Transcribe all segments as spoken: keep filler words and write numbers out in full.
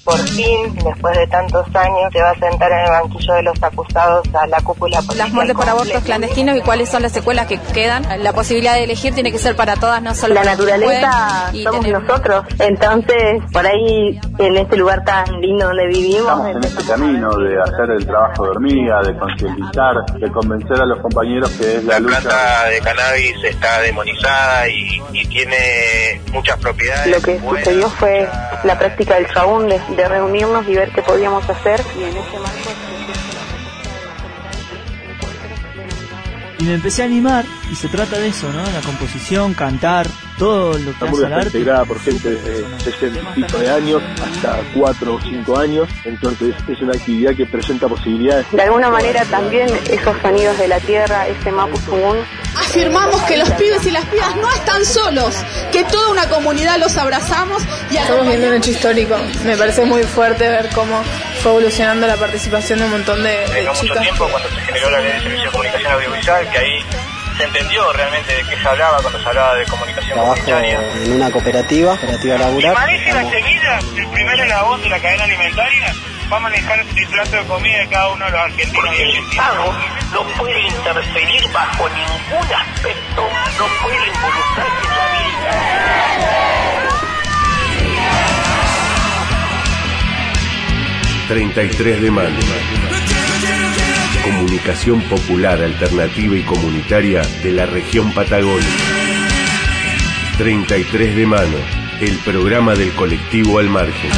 por fin, después de tantos años, se va a sentar en el banquillo de los acusados a la cúpula policial. Las muertes por abortos clandestinos y cuáles son las secuelas que quedan. La posibilidad de elegir tiene que ser para todas, no solo la para naturaleza somos tener... nosotros. Entonces, por ahí, en este lugar tan lindo donde vivimos, estamos en este camino de hacer el trabajo de hormiga, de concientizar, de convencer a los compañeros que es la, la lucha. La planta de cannabis está demonizada y, y tiene muchas propiedades. Lo que buenas, sucedió fue muchas... la práctica del chabún de, de reunirnos y ver qué podíamos hacer, y en ese marco y me empecé a animar, y se trata de eso, ¿no? La composición, cantar, todo lo que hace el arte. Está integrada por gente de sesenta y pico de años hasta cuatro o cinco años, entonces es una actividad que presenta posibilidades. De alguna manera también esos sonidos de la tierra, ese mapuzungún. Afirmamos que los pibes y las pibas no están solos, que toda una comunidad los abrazamos. Y estamos viendo un hecho histórico. Me parece muy fuerte ver cómo fue evolucionando la participación de un montón de, de no chicas. mucho tiempo, cuando se generó la ley de servicio de comunicación audiovisual, que ahí se entendió realmente de qué se hablaba cuando se hablaba de comunicación Trabajo comunitaria. En una cooperativa, cooperativa laboral. Y parece la semilla, el primer eslabón de la cadena alimentaria va a manejar el plato de comida de cada uno de los argentinos y argentinos. El Estado no puede interferir bajo ningún aspecto, no puede involucrarse en la vida. treinta y tres de mayo. Comunicación popular, alternativa y comunitaria de la región Patagonia. treinta y tres de mano, el programa del colectivo Al Margen.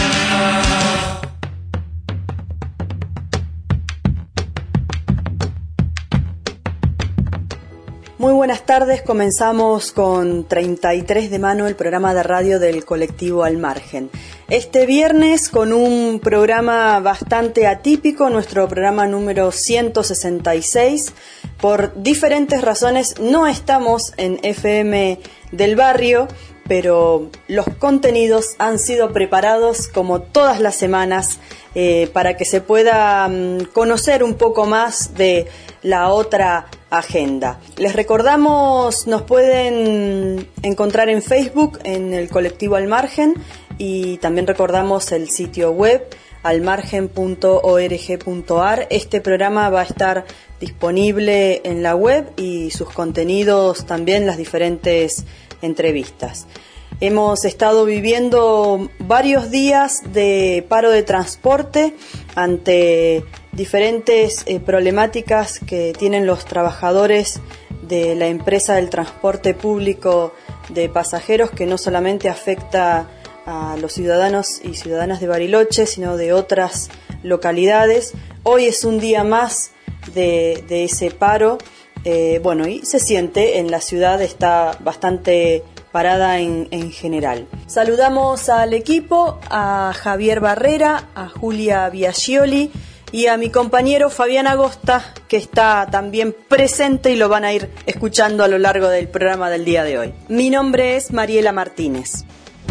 Muy buenas tardes, comenzamos con treinta y tres de mano, el programa de radio del colectivo Al Margen. Este viernes con un programa bastante atípico, nuestro programa número ciento sesenta y seis. Por diferentes razones no estamos en F M del barrio, pero los contenidos han sido preparados como todas las semanas eh, para que se pueda um, conocer un poco más de la otra agenda. Les recordamos, nos pueden encontrar en Facebook, en el colectivo Al Margen, y también recordamos el sitio web almargen punto org punto ar. Este programa va a estar disponible en la web y sus contenidos también, las diferentes entrevistas. Hemos estado viviendo varios días de paro de transporte ante diferentes eh, problemáticas que tienen los trabajadores de la empresa del transporte público de pasajeros, que no solamente afecta a los ciudadanos y ciudadanas de Bariloche, sino de otras localidades. Hoy es un día más de, de ese paro, eh, bueno, y se siente en la ciudad, está bastante parada en, en general. Saludamos al equipo, a Javier Barrera, a Julia Biaggioli y a mi compañero Fabián Agosta, que está también presente y lo van a ir escuchando a lo largo del programa del día de hoy. Mi nombre es Mariela Martínez.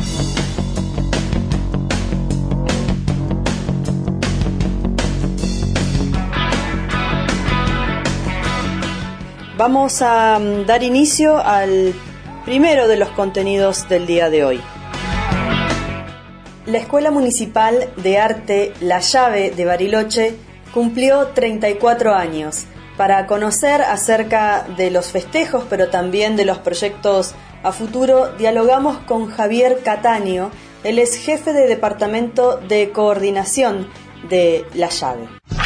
Vamos a um, dar inicio al primero de los contenidos del día de hoy. La Escuela Municipal de Arte La Llave de Bariloche cumplió treinta y cuatro años. Para conocer acerca de los festejos, pero también de los proyectos a futuro, dialogamos con Javier Cataño. Él es jefe de Departamento de Coordinación de La Llave.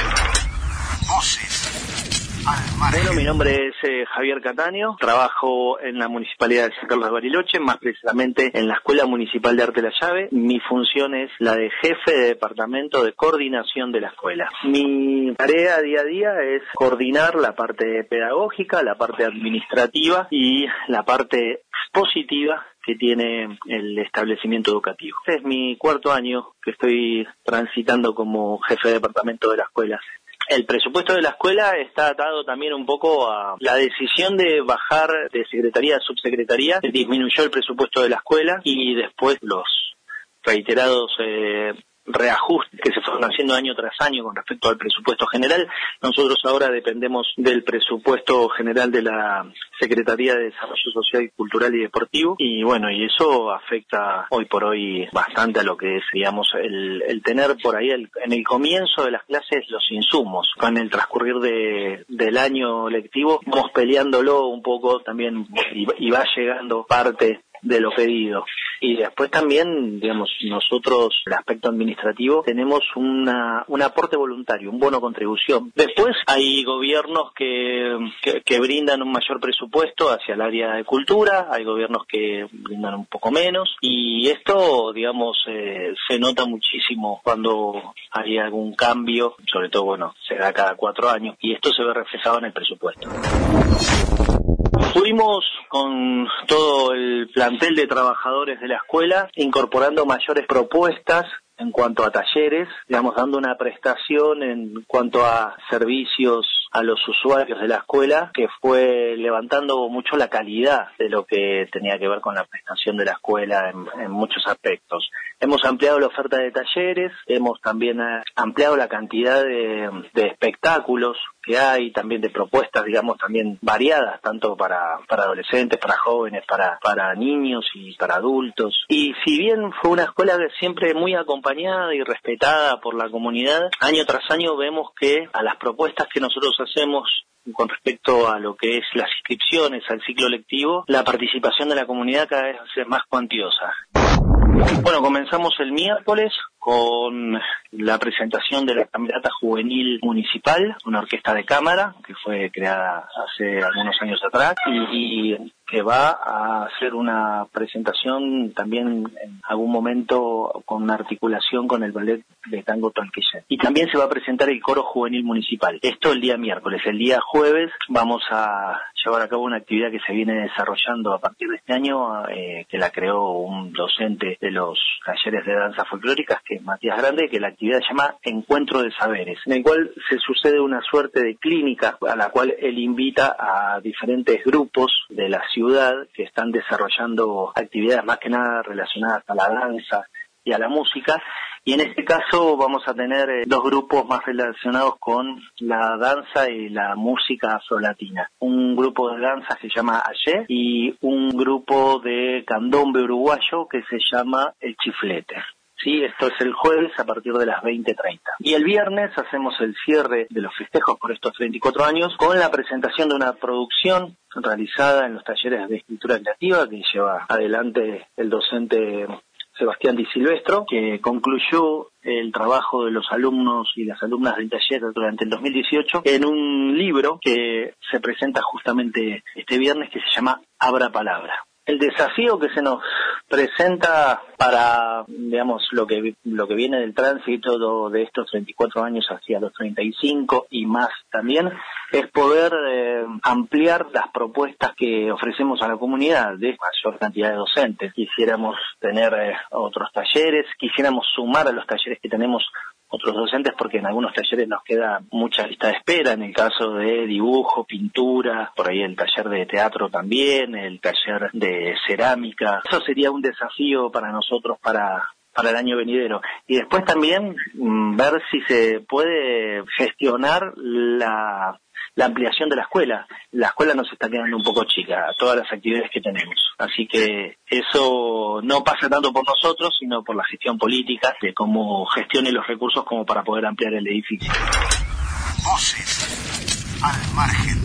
Bueno, mi nombre es eh, Javier Cataño, trabajo en la Municipalidad de San Carlos de Bariloche, más precisamente en la Escuela Municipal de Arte La Llave. Mi función es la de jefe de Departamento de Coordinación de la escuela. Mi tarea día a día es coordinar la parte pedagógica, la parte administrativa y la parte expositiva que tiene el establecimiento educativo. Este es mi cuarto año que estoy transitando como jefe de departamento de la escuela. El presupuesto de la escuela está atado también un poco a la decisión de bajar de secretaría a subsecretaría. Disminuyó el presupuesto de la escuela y después los reiterados eh, reajustes que se fueron haciendo año tras año con respecto al presupuesto general. Nosotros ahora dependemos del presupuesto general de la Secretaría de Desarrollo Social, Cultural y Deportivo, y bueno, y eso afecta hoy por hoy bastante a lo que es, digamos, el, el tener por ahí el, en el comienzo de las clases los insumos. Con el transcurrir de, del año lectivo vamos peleándolo un poco también, y, y va llegando parte de lo pedido. Y después también, digamos, nosotros, el aspecto administrativo, tenemos una un aporte voluntario, un bono contribución. Después hay gobiernos que, que, que brindan un mayor presupuesto hacia el área de cultura, hay gobiernos que brindan un poco menos, y esto, digamos, eh, se nota muchísimo cuando hay algún cambio, sobre todo, bueno, se da cada cuatro años, y esto se ve reflejado en el presupuesto. Fuimos con todo el plantel de trabajadores de la escuela incorporando mayores propuestas en cuanto a talleres, digamos, dando una prestación en cuanto a servicios a los usuarios de la escuela, que fue levantando mucho la calidad de lo que tenía que ver con la prestación de la escuela en, en muchos aspectos. Hemos ampliado la oferta de talleres, hemos también ampliado la cantidad de, de espectáculos que hay, también de propuestas, digamos, también variadas, tanto para, para adolescentes, para jóvenes, para, para niños y para adultos. Y si bien fue una escuela que siempre muy acompañada y respetada por la comunidad, año tras año vemos que a las propuestas que nosotros hacemos con respecto a lo que es las inscripciones al ciclo lectivo, la participación de la comunidad cada vez es más cuantiosa. Bueno, comenzamos el miércoles con la presentación de la Camerata Juvenil Municipal, una orquesta de cámara que fue creada hace algunos años atrás y, y que va a hacer una presentación también en algún momento con una articulación con el ballet de tango Tolquillén. Y también se va a presentar el Coro Juvenil Municipal. Esto el día miércoles. El día jueves vamos a llevar a cabo una actividad que se viene desarrollando a partir de este año, eh, que la creó un docente de los talleres de danza folclóricas, que es Matías Grande, que la actividad se llama Encuentro de Saberes, en el cual se sucede una suerte de clínica a la cual él invita a diferentes grupos de la ciudad que están desarrollando actividades más que nada relacionadas a la danza y a la música, y en este caso vamos a tener eh, dos grupos más relacionados con la danza y la música afrolatina. Un grupo de danza que se llama Ayé y un grupo de candombe uruguayo que se llama El Chiflete. Sí, esto es el jueves a partir de las veinte treinta. Y el viernes hacemos el cierre de los festejos por estos treinta y cuatro años con la presentación de una producción realizada en los talleres de escritura creativa que lleva adelante el docente Sebastián Di Silvestro, que concluyó el trabajo de los alumnos y las alumnas del taller durante el dos mil dieciocho en un libro que se presenta justamente este viernes, que se llama Abra Palabra. El desafío que se nos presenta para, digamos, lo que lo que viene del tránsito de estos treinta y cuatro años hacia los treinta y cinco y más también, es poder eh, ampliar las propuestas que ofrecemos a la comunidad de mayor cantidad de docentes. Quisiéramos tener eh, otros talleres, quisiéramos sumar a los talleres que tenemos otros docentes, porque en algunos talleres nos queda mucha lista de espera, en el caso de dibujo, pintura, por ahí el taller de teatro también, el taller de cerámica. Eso sería un desafío para nosotros para para el año venidero. Y después también mmm, ver si se puede gestionar la la ampliación de la escuela. La escuela nos está quedando un poco chica, todas las actividades que tenemos. Así que eso no pasa tanto por nosotros, sino por la gestión política, de cómo gestione los recursos como para poder ampliar el edificio. Voces al margen.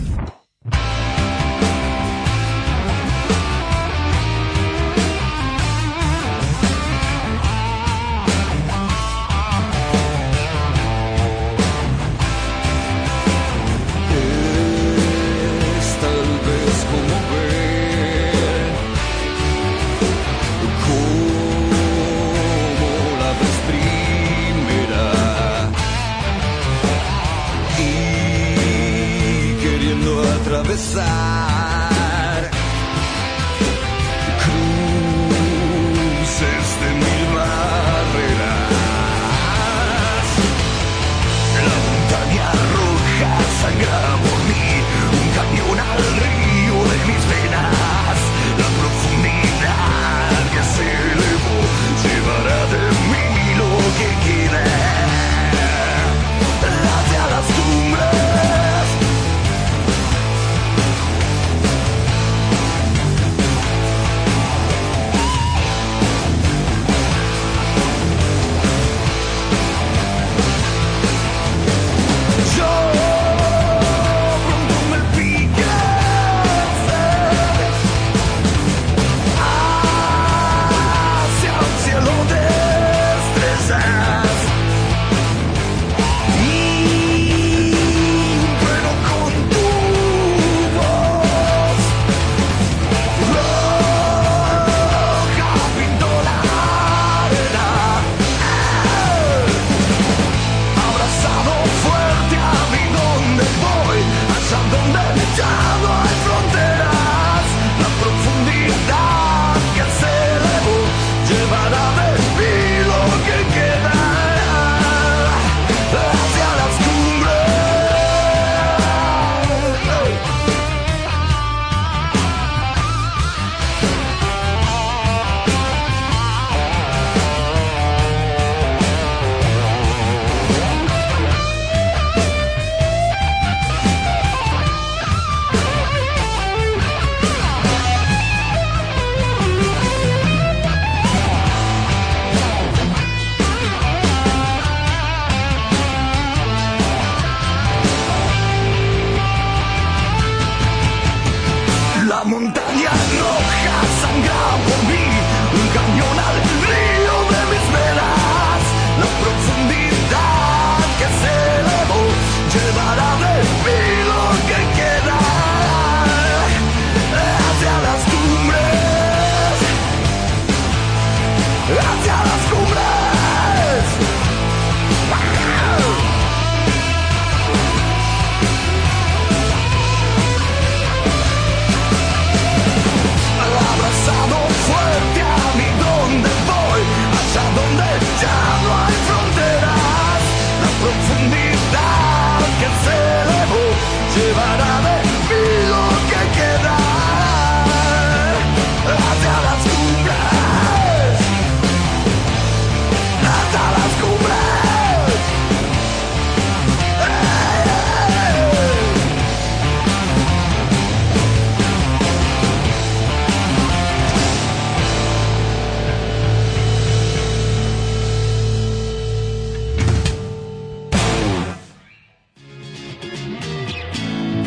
Que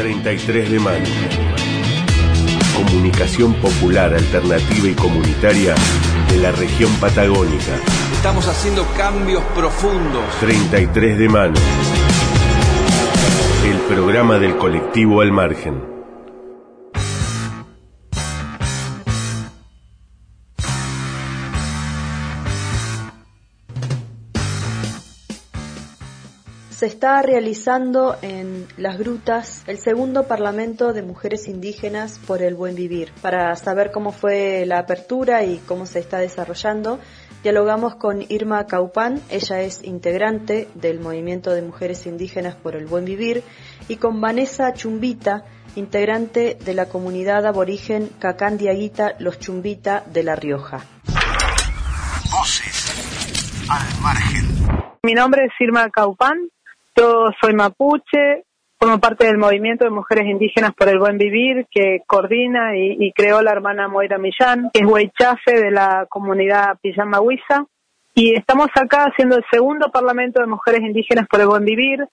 treinta y tres de mayo. Comunicación popular, alternativa y comunitaria de la región patagónica. Estamos haciendo cambios profundos. treinta y tres de mayo. El programa del colectivo Al Margen. Se está realizando en Las Grutas el segundo Parlamento de Mujeres Indígenas por el Buen Vivir. Para saber cómo fue la apertura y cómo se está desarrollando, dialogamos con Irma Caupán, ella es integrante del Movimiento de Mujeres Indígenas por el Buen Vivir, y con Vanessa Chumbita, integrante de la comunidad aborigen Cacandiaguita Los Chumbita de La Rioja. Voces al margen. Mi nombre es Irma Caupán. Yo soy mapuche, formo parte del Movimiento de Mujeres Indígenas por el Buen Vivir, que coordina y, y creó la hermana Moira Millán, que es huaychafe de la comunidad Pijamahuiza, y estamos acá haciendo el segundo Parlamento de Mujeres Indígenas por el Buen Vivir,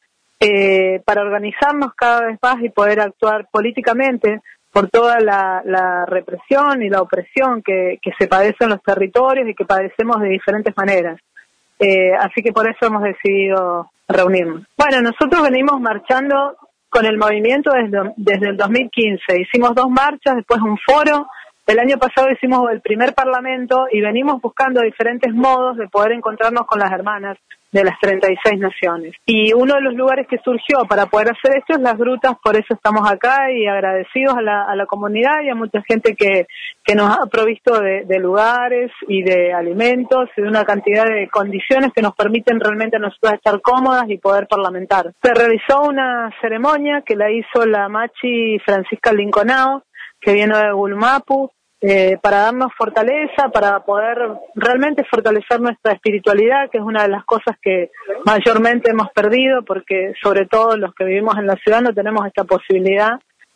eh, para organizarnos cada vez más y poder actuar políticamente por toda la, la represión y la opresión que, que se padece en los territorios y que padecemos de diferentes maneras. Eh, así que por eso hemos decidido reunirnos. Bueno, nosotros venimos marchando con el movimiento desde, desde el dos mil quince. Hicimos dos marchas, después un foro. El año pasado hicimos el primer parlamento y venimos buscando diferentes modos de poder encontrarnos con las hermanas de las treinta y seis naciones. Y uno de los lugares que surgió para poder hacer esto es Las Grutas, por eso estamos acá y agradecidos a la, a la comunidad y a mucha gente que, que nos ha provisto de, de lugares y de alimentos y de una cantidad de condiciones que nos permiten realmente a nosotros estar cómodas y poder parlamentar. Se realizó una ceremonia que la hizo la Machi Francisca Linconao, que viene de Gulmapu, Eh, para darnos fortaleza, para poder realmente fortalecer nuestra espiritualidad, que es una de las cosas que mayormente hemos perdido, porque sobre todo los que vivimos en la ciudad no tenemos esta posibilidad,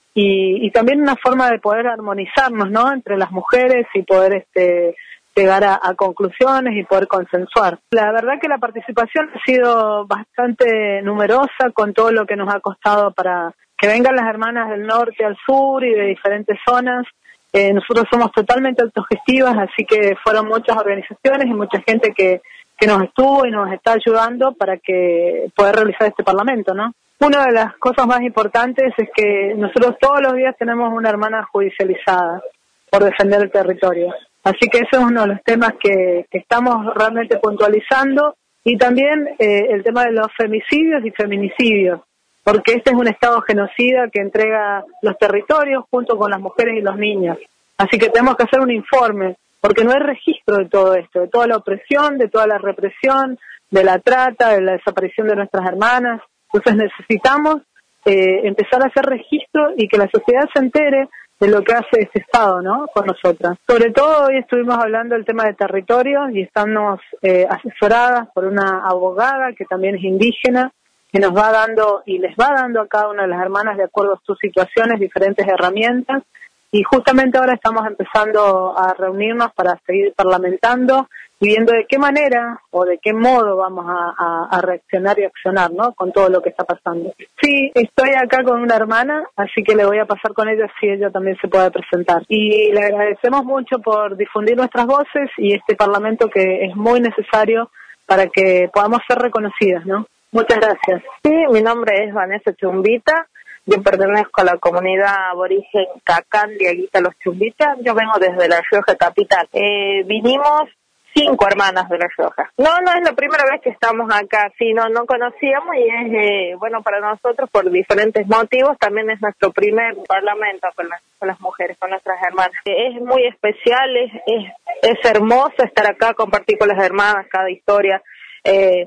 y, y también una forma de poder armonizarnos, ¿no?, entre las mujeres y poder este llegar a, a conclusiones y poder consensuar. La verdad que la participación ha sido bastante numerosa con todo lo que nos ha costado para que vengan las hermanas del norte al sur y de diferentes zonas. Eh, nosotros somos totalmente autogestivas, así que fueron muchas organizaciones y mucha gente que, que nos estuvo y nos está ayudando para que poder realizar este parlamento, ¿no? Una de las cosas más importantes es que nosotros todos los días tenemos una hermana judicializada por defender el territorio. Así que ese es uno de los temas que, que estamos realmente puntualizando, y también eh, el tema de los femicidios y feminicidios, porque este es un Estado genocida que entrega los territorios junto con las mujeres y los niños. Así que tenemos que hacer un informe, porque no hay registro de todo esto, de toda la opresión, de toda la represión, de la trata, de la desaparición de nuestras hermanas. Entonces necesitamos eh, empezar a hacer registro y que la sociedad se entere de lo que hace este Estado, ¿no?, con nosotras. Sobre todo hoy estuvimos hablando del tema de territorios y estamos eh, asesoradas por una abogada que también es indígena, que nos va dando y les va dando a cada una de las hermanas, de acuerdo a sus situaciones, diferentes herramientas, y justamente ahora estamos empezando a reunirnos para seguir parlamentando y viendo de qué manera o de qué modo vamos a, a, a reaccionar y accionar, ¿no?, con todo lo que está pasando. Sí, estoy acá con una hermana, así que le voy a pasar con ella si ella también se puede presentar. Y le agradecemos mucho por difundir nuestras voces y este parlamento que es muy necesario para que podamos ser reconocidas, ¿no? Muchas gracias. Sí, mi nombre es Vanessa Chumbita. Yo pertenezco a la comunidad aborigen Cacandiaguita Los Chumbita. Yo vengo desde La Rioja capital. Eh, vinimos cinco hermanas de La Rioja. No, no es la primera vez que estamos acá. Sí, no, no conocíamos y es, eh, bueno, para nosotros por diferentes motivos. También es nuestro primer parlamento con las, con las mujeres, con nuestras hermanas. Eh, es muy especial, es, es, es hermoso estar acá, compartir con las hermanas cada historia. Eh,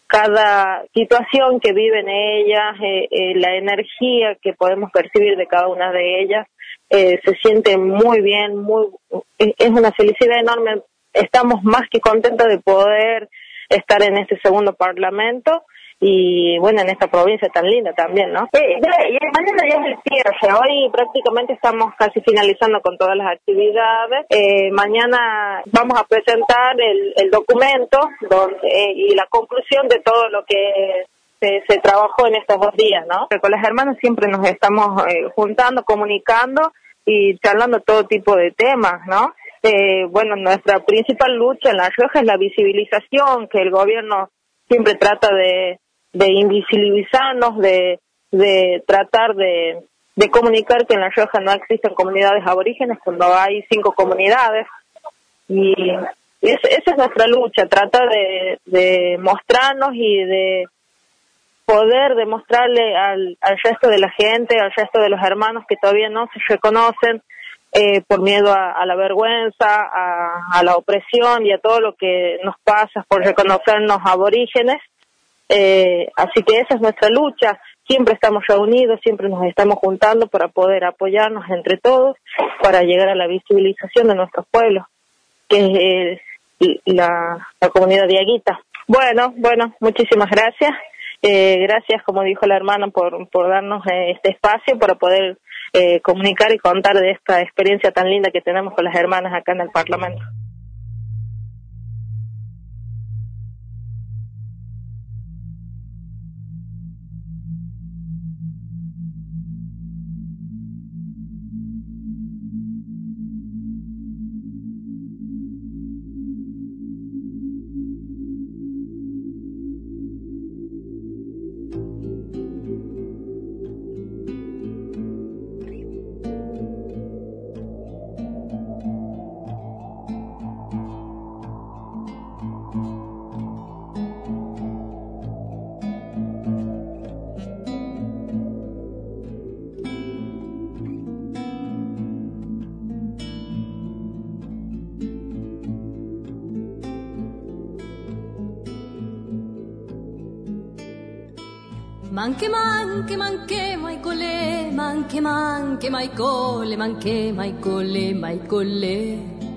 cada situación que viven ellas, eh, eh, la energía que podemos percibir de cada una de ellas, eh, se siente muy bien, muy es, es una felicidad enorme. Estamos más que contentos de poder estar en este segundo parlamento y, bueno, en esta provincia tan linda también, ¿no? Eh, ya, y mañana ya es el cierre. Hoy prácticamente estamos casi finalizando con todas las actividades. Eh, mañana vamos a presentar el, el documento donde, eh, y la conclusión de todo lo que se, se trabajó en estos dos días, ¿no? Con las hermanas siempre nos estamos eh, juntando, comunicando y charlando todo tipo de temas, ¿no? Eh, bueno, nuestra principal lucha en La Rioja es la visibilización, que el gobierno siempre trata de, de invisibilizarnos, de, de tratar de, de comunicar que en La Rioja no existen comunidades aborígenes cuando hay cinco comunidades. Y es, esa es nuestra lucha, tratar de, de mostrarnos y de poder demostrarle al, al resto de la gente, al resto de los hermanos que todavía no se reconocen eh, por miedo a, a la vergüenza, a, a la opresión y a todo lo que nos pasa por reconocernos aborígenes. Eh, así que esa es nuestra lucha. Siempre estamos reunidos, siempre nos estamos juntando para poder apoyarnos entre todos para llegar a la visibilización de nuestros pueblos, que es eh, la, la comunidad de Aguita. Bueno, bueno, muchísimas gracias. Eh, gracias, como dijo la hermana, por, por darnos eh, este espacio para poder eh, comunicar y contar de esta experiencia tan linda que tenemos con las hermanas acá en el Parlamento. Manche manche manche mai cole, manche manche mai cole, manche mai cole, mai cole.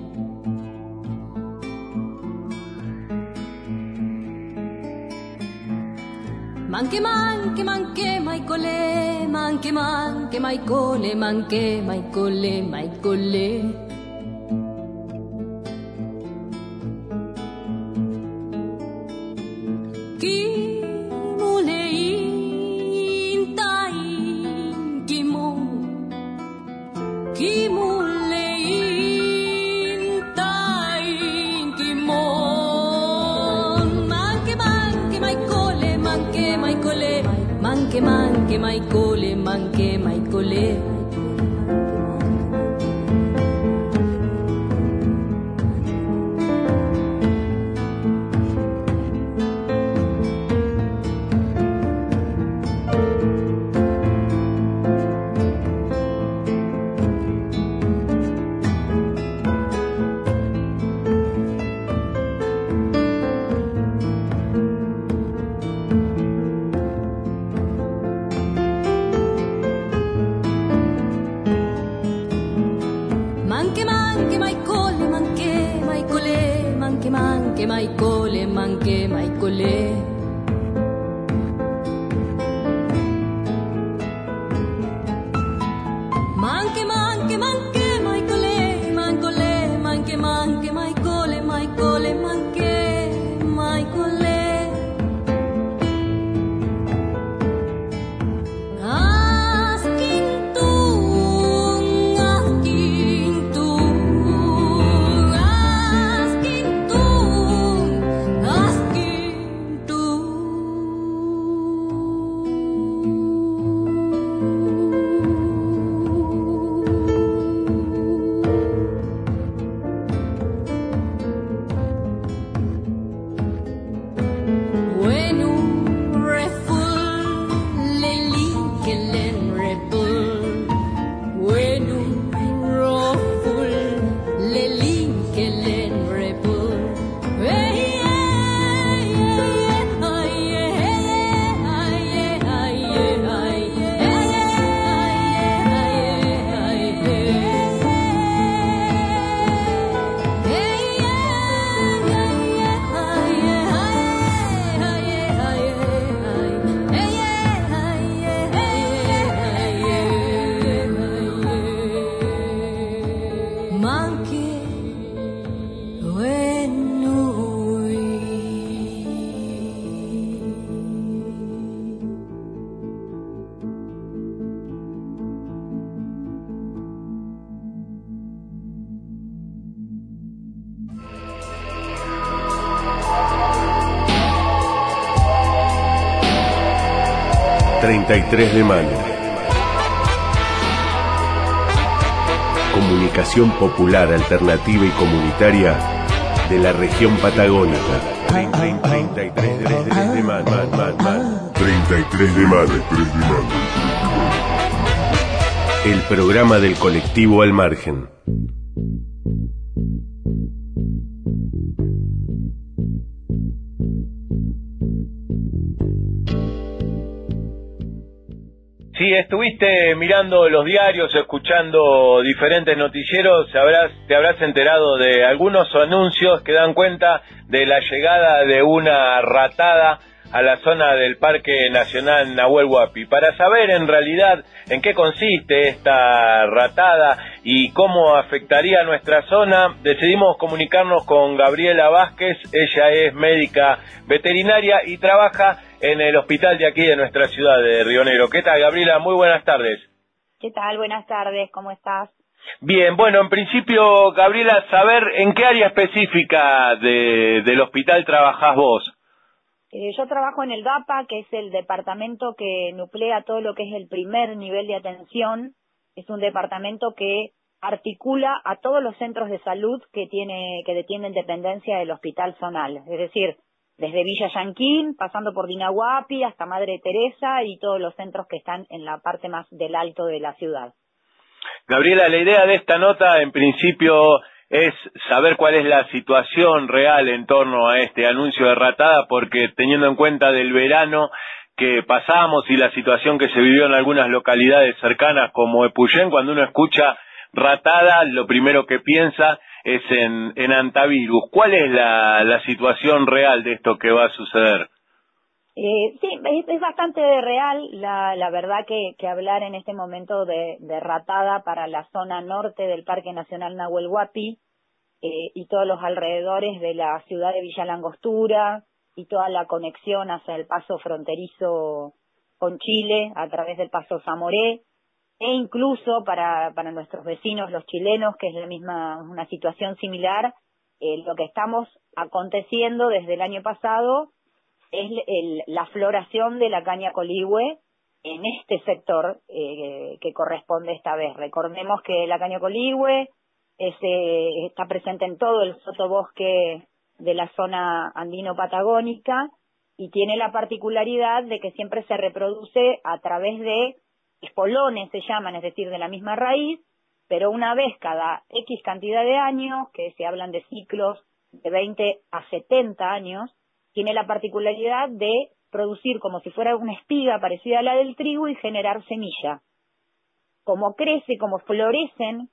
Manche manche manche mai cole, manche manche mai cole, manche mai cole, mai cole. Manche manche mai cole, manche mai cole. Mai cole, manche mai cole. Manche manche manche mai cole, mancole, manche manche mai cole, mai cole, manche mai cole. Tu treinta y tres de mayo. Comunicación popular, alternativa y comunitaria de la región patagónica. treinta y tres de mayo. treinta y tres de mayo. El programa del colectivo Al Margen. Si estuviste mirando los diarios, escuchando diferentes noticieros, habrás, te habrás enterado de algunos anuncios que dan cuenta de la llegada de una ratada a la zona del Parque Nacional Nahuel Huapi. Para saber en realidad en qué consiste esta ratada y cómo afectaría a nuestra zona, decidimos comunicarnos con Gabriela Vázquez. Ella es médica veterinaria y trabaja en el hospital de aquí de nuestra ciudad de Río Negro. ¿Qué tal, Gabriela? Muy buenas tardes. ¿Qué tal? Buenas tardes, ¿cómo estás? Bien, bueno, en principio, Gabriela, saber en qué área específica de, del hospital trabajás vos. Eh, yo trabajo en el D A P A, que es el departamento que nuclea todo lo que es el primer nivel de atención. Es un departamento que articula a todos los centros de salud que tiene que detienen dependencia del Hospital Zonal. Es decir, desde Villa Yanquín, pasando por Dinahuapi, hasta Madre Teresa y todos los centros que están en la parte más del alto de la ciudad. Gabriela, la idea de esta nota, en principio, es saber cuál es la situación real en torno a este anuncio de ratada, porque teniendo en cuenta del verano que pasamos y la situación que se vivió en algunas localidades cercanas como Epuyén, cuando uno escucha ratada, lo primero que piensa es en, en antivirus. ¿Cuál es la, la situación real de esto que va a suceder? Eh, sí, es, es bastante real. La, la verdad que, que hablar en este momento de, de ratada para la zona norte del Parque Nacional Nahuel Huapi eh, y todos los alrededores de la ciudad de Villa Langostura y toda la conexión hacia el paso fronterizo con Chile a través del paso Zamoré, e incluso para, para nuestros vecinos los chilenos, que es la misma, una situación similar, eh, lo que estamos aconteciendo desde el año pasado es el, la floración de la caña coligüe en este sector eh, que corresponde esta vez. Recordemos que la caña coligüe es, eh, está presente en todo el sotobosque de la zona andino-patagónica y tiene la particularidad de que siempre se reproduce a través de espolones, se llaman, es decir, de la misma raíz, pero una vez cada X cantidad de años, que se hablan de ciclos de veinte a setenta años, tiene la particularidad de producir como si fuera una espiga parecida a la del trigo y generar semilla. Como crece, como florecen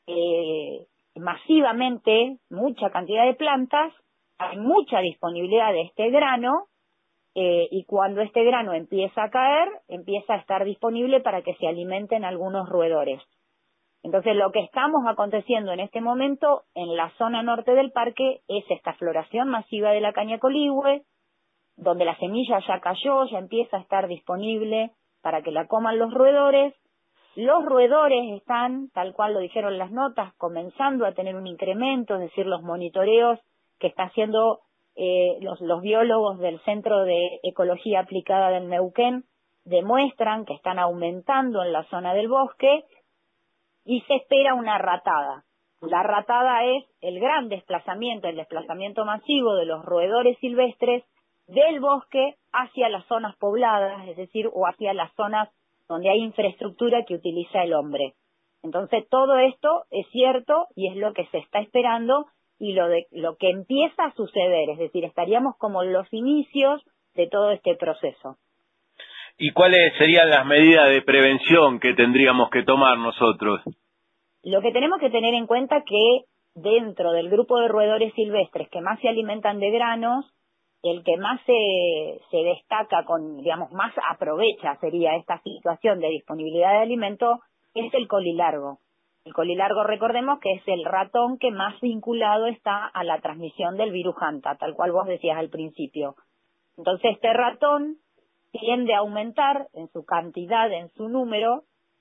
eh, masivamente mucha cantidad de plantas, hay mucha disponibilidad de este grano, eh, y cuando este grano empieza a caer, empieza a estar disponible para que se alimenten algunos roedores. Entonces, lo que estamos aconteciendo en este momento en la zona norte del parque es esta floración masiva de la caña coligüe, donde la semilla ya cayó, ya empieza a estar disponible para que la coman los roedores. Los roedores están, tal cual lo dijeron las notas, comenzando a tener un incremento, es decir, los monitoreos que están haciendo eh, los, los biólogos del Centro de Ecología Aplicada del Neuquén demuestran que están aumentando en la zona del bosque y se espera una ratada. La ratada es el gran desplazamiento, el desplazamiento masivo de los roedores silvestres del bosque hacia las zonas pobladas, es decir, o hacia las zonas donde hay infraestructura que utiliza el hombre. Entonces, todo esto es cierto y es lo que se está esperando y lo, de, lo que empieza a suceder, es decir, estaríamos como en los inicios de todo este proceso. ¿Y cuáles serían las medidas de prevención que tendríamos que tomar nosotros? Lo que tenemos que tener en cuenta que dentro del grupo de roedores silvestres que más se alimentan de granos, el que más se, se destaca, con, digamos, más aprovecha sería esta situación de disponibilidad de alimento, es el colilargo. El colilargo, recordemos que es el ratón que más vinculado está a la transmisión del virus Hanta, tal cual vos decías al principio. Entonces, este ratón tiende a aumentar en su cantidad, en su número,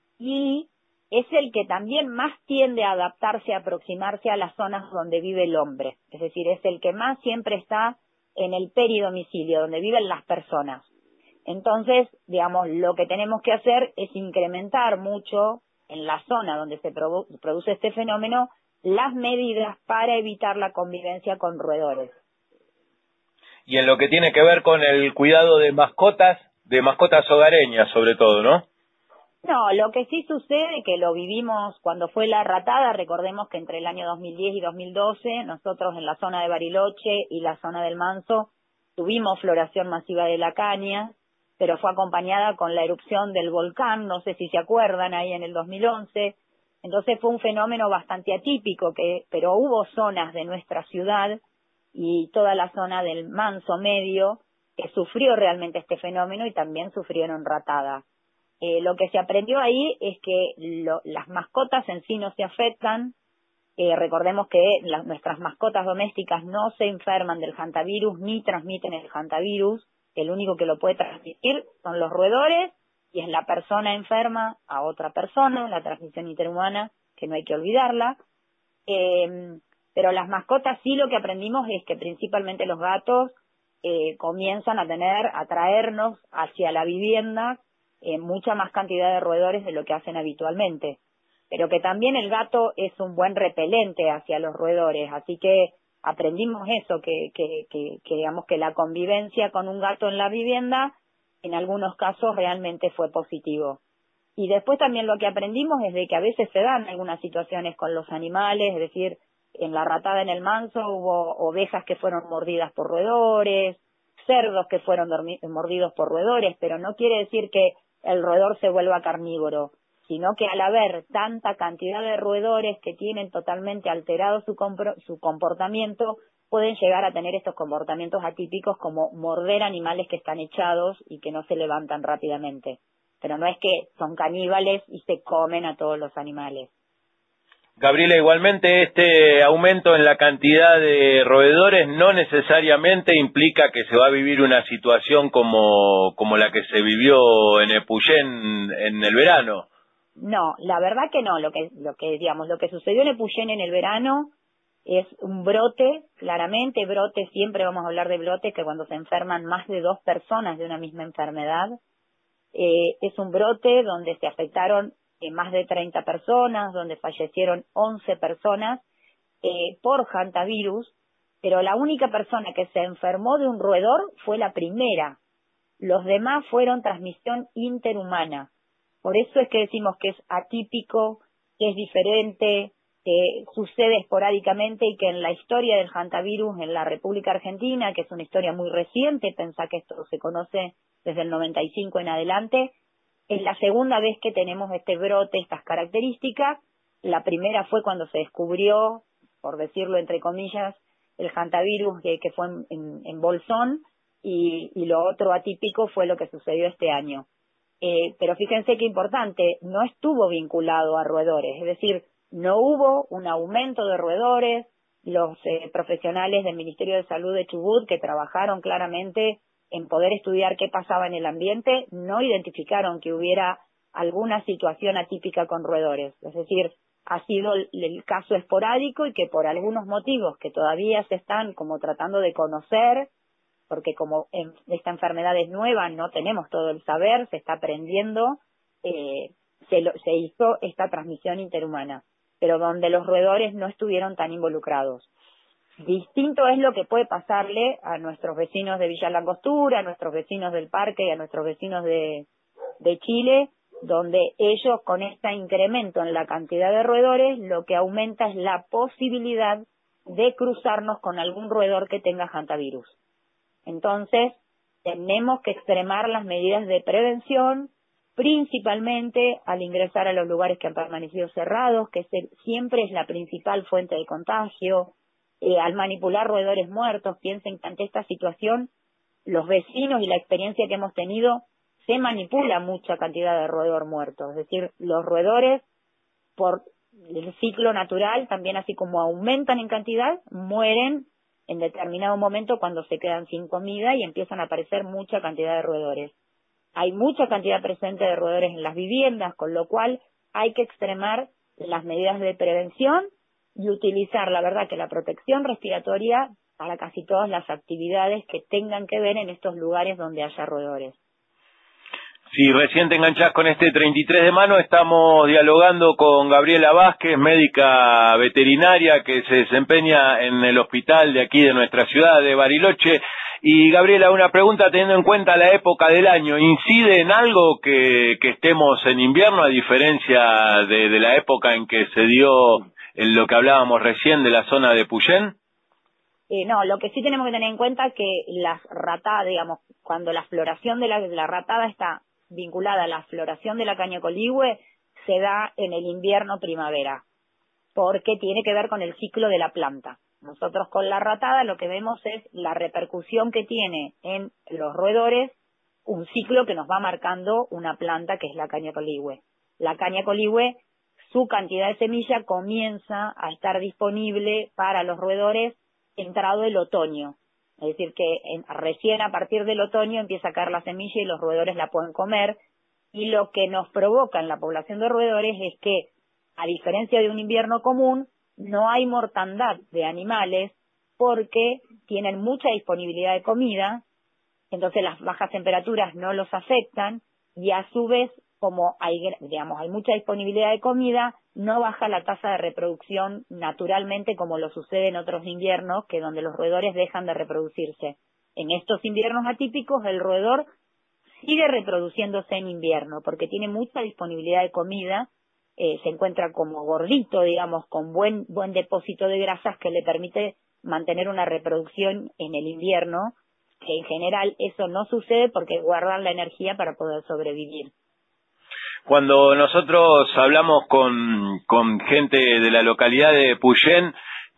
y es el que también más tiende a adaptarse, a aproximarse a las zonas donde vive el hombre. Es decir, es el que más siempre está en el peridomicilio, donde viven las personas. Entonces, digamos, lo que tenemos que hacer es incrementar mucho en la zona donde se produ- produce este fenómeno las medidas para evitar la convivencia con roedores. Y en lo que tiene que ver con el cuidado de mascotas, de mascotas hogareñas sobre todo, ¿no? No, lo que sí sucede, que lo vivimos cuando fue la ratada, recordemos que entre el año dos mil diez y dos mil doce, nosotros en la zona de Bariloche y la zona del Manso tuvimos floración masiva de la caña, pero fue acompañada con la erupción del volcán, no sé si se acuerdan, ahí en el dos mil once. Entonces fue un fenómeno bastante atípico, que, pero hubo zonas de nuestra ciudad y toda la zona del Manso Medio que sufrió realmente este fenómeno y también sufrieron ratada. Eh, lo que se aprendió ahí es que lo, las mascotas en sí no se afectan. Eh, recordemos que las, nuestras mascotas domésticas no se enferman del hantavirus ni transmiten el hantavirus. El único que lo puede transmitir son los roedores y es la persona enferma a otra persona, la transmisión interhumana, que no hay que olvidarla. Eh, pero las mascotas sí, lo que aprendimos es que principalmente los gatos eh, comienzan a tener, a traernos hacia la vivienda eh, mucha más cantidad de roedores de lo que hacen habitualmente. Pero que también el gato es un buen repelente hacia los roedores, así que aprendimos eso, que, que, que, que digamos que la convivencia con un gato en la vivienda en algunos casos realmente fue positivo. Y después también lo que aprendimos es de que a veces se dan algunas situaciones con los animales, es decir, en la ratada en el Manso hubo ovejas que fueron mordidas por roedores, cerdos que fueron mordidos por roedores, pero no quiere decir que el roedor se vuelva carnívoro, sino que al haber tanta cantidad de roedores que tienen totalmente alterado su, su comportamiento, pueden llegar a tener estos comportamientos atípicos como morder animales que están echados y que no se levantan rápidamente. Pero no es que son caníbales y se comen a todos los animales. Gabriela, igualmente este aumento en la cantidad de roedores no necesariamente implica que se va a vivir una situación como, como la que se vivió en Epuyén en el verano. No, la verdad que no. Lo que, lo que digamos, lo que sucedió en Epuyén en el verano es un brote, claramente brote, siempre vamos a hablar de brote, que cuando se enferman más de dos personas de una misma enfermedad, eh, es un brote donde se afectaron eh, más de treinta personas, donde fallecieron once personas eh, por hantavirus, pero la única persona que se enfermó de un roedor fue la primera. Los demás fueron transmisión interhumana. Por eso es que decimos que es atípico, que es diferente, que sucede esporádicamente y que en la historia del hantavirus en la República Argentina, que es una historia muy reciente, pensá que esto se conoce desde el noventa y cinco en adelante, es la segunda vez que tenemos este brote, estas características. La primera fue cuando se descubrió, por decirlo entre comillas, el hantavirus que, que fue en, en, en Bolsón, y, y lo otro atípico fue lo que sucedió este año. Eh, pero fíjense qué importante, no estuvo vinculado a roedores, es decir, no hubo un aumento de roedores. Los eh, profesionales del Ministerio de Salud de Chubut, que trabajaron claramente en poder estudiar qué pasaba en el ambiente, no identificaron que hubiera alguna situación atípica con roedores. Es decir, ha sido el, el caso esporádico y que por algunos motivos que todavía se están como tratando de conocer, porque como en, esta enfermedad es nueva, no tenemos todo el saber, se está aprendiendo, eh, se, lo, se hizo esta transmisión interhumana, pero donde los roedores no estuvieron tan involucrados. Distinto es lo que puede pasarle a nuestros vecinos de Villa Langostura, a nuestros vecinos del Parque y a nuestros vecinos de, de Chile, donde ellos con este incremento en la cantidad de roedores, lo que aumenta es la posibilidad de cruzarnos con algún roedor que tenga hantavirus. Entonces, tenemos que extremar las medidas de prevención, principalmente al ingresar a los lugares que han permanecido cerrados, que se, siempre es la principal fuente de contagio. Eh, al manipular roedores muertos, piensen que ante esta situación los vecinos y la experiencia que hemos tenido, se manipula mucha cantidad de roedor muerto. Es decir, los roedores, por el ciclo natural, también así como aumentan en cantidad, mueren en determinado momento cuando se quedan sin comida y empiezan a aparecer mucha cantidad de roedores. Hay mucha cantidad presente de roedores en las viviendas, con lo cual hay que extremar las medidas de prevención y utilizar, la verdad, que la protección respiratoria para casi todas las actividades que tengan que ver en estos lugares donde haya roedores. Si recién te enganchás con este treinta y tres de mano, estamos dialogando con Gabriela Vázquez, médica veterinaria que se desempeña en el hospital de aquí de nuestra ciudad de Bariloche. Y Gabriela, una pregunta teniendo en cuenta la época del año, ¿incide en algo que, que estemos en invierno a diferencia de, de la época en que se dio en lo que hablábamos recién de la zona de Puyén? Eh, no, lo que sí tenemos que tener en cuenta es que las ratadas, digamos, cuando la floración de la, de la ratada está vinculada a la floración de la caña coligüe, se da en el invierno-primavera, porque tiene que ver con el ciclo de la planta. Nosotros con la ratada lo que vemos es la repercusión que tiene en los roedores un ciclo que nos va marcando una planta que es la caña coligüe. La caña coligüe, su cantidad de semilla comienza a estar disponible para los roedores entrado el otoño. Es decir, que en, recién a partir del otoño empieza a caer la semilla y los roedores la pueden comer. Y lo que nos provoca en la población de roedores es que, a diferencia de un invierno común, no hay mortandad de animales porque tienen mucha disponibilidad de comida, entonces las bajas temperaturas no los afectan y a su vez, como hay, digamos, hay mucha disponibilidad de comida, no baja la tasa de reproducción naturalmente como lo sucede en otros inviernos, que donde los roedores dejan de reproducirse. En estos inviernos atípicos, el roedor sigue reproduciéndose en invierno porque tiene mucha disponibilidad de comida, eh, se encuentra como gordito, digamos, con buen, buen depósito de grasas que le permite mantener una reproducción en el invierno, que en general eso no sucede porque guardan la energía para poder sobrevivir. Cuando nosotros hablamos con, con gente de la localidad de Puyén,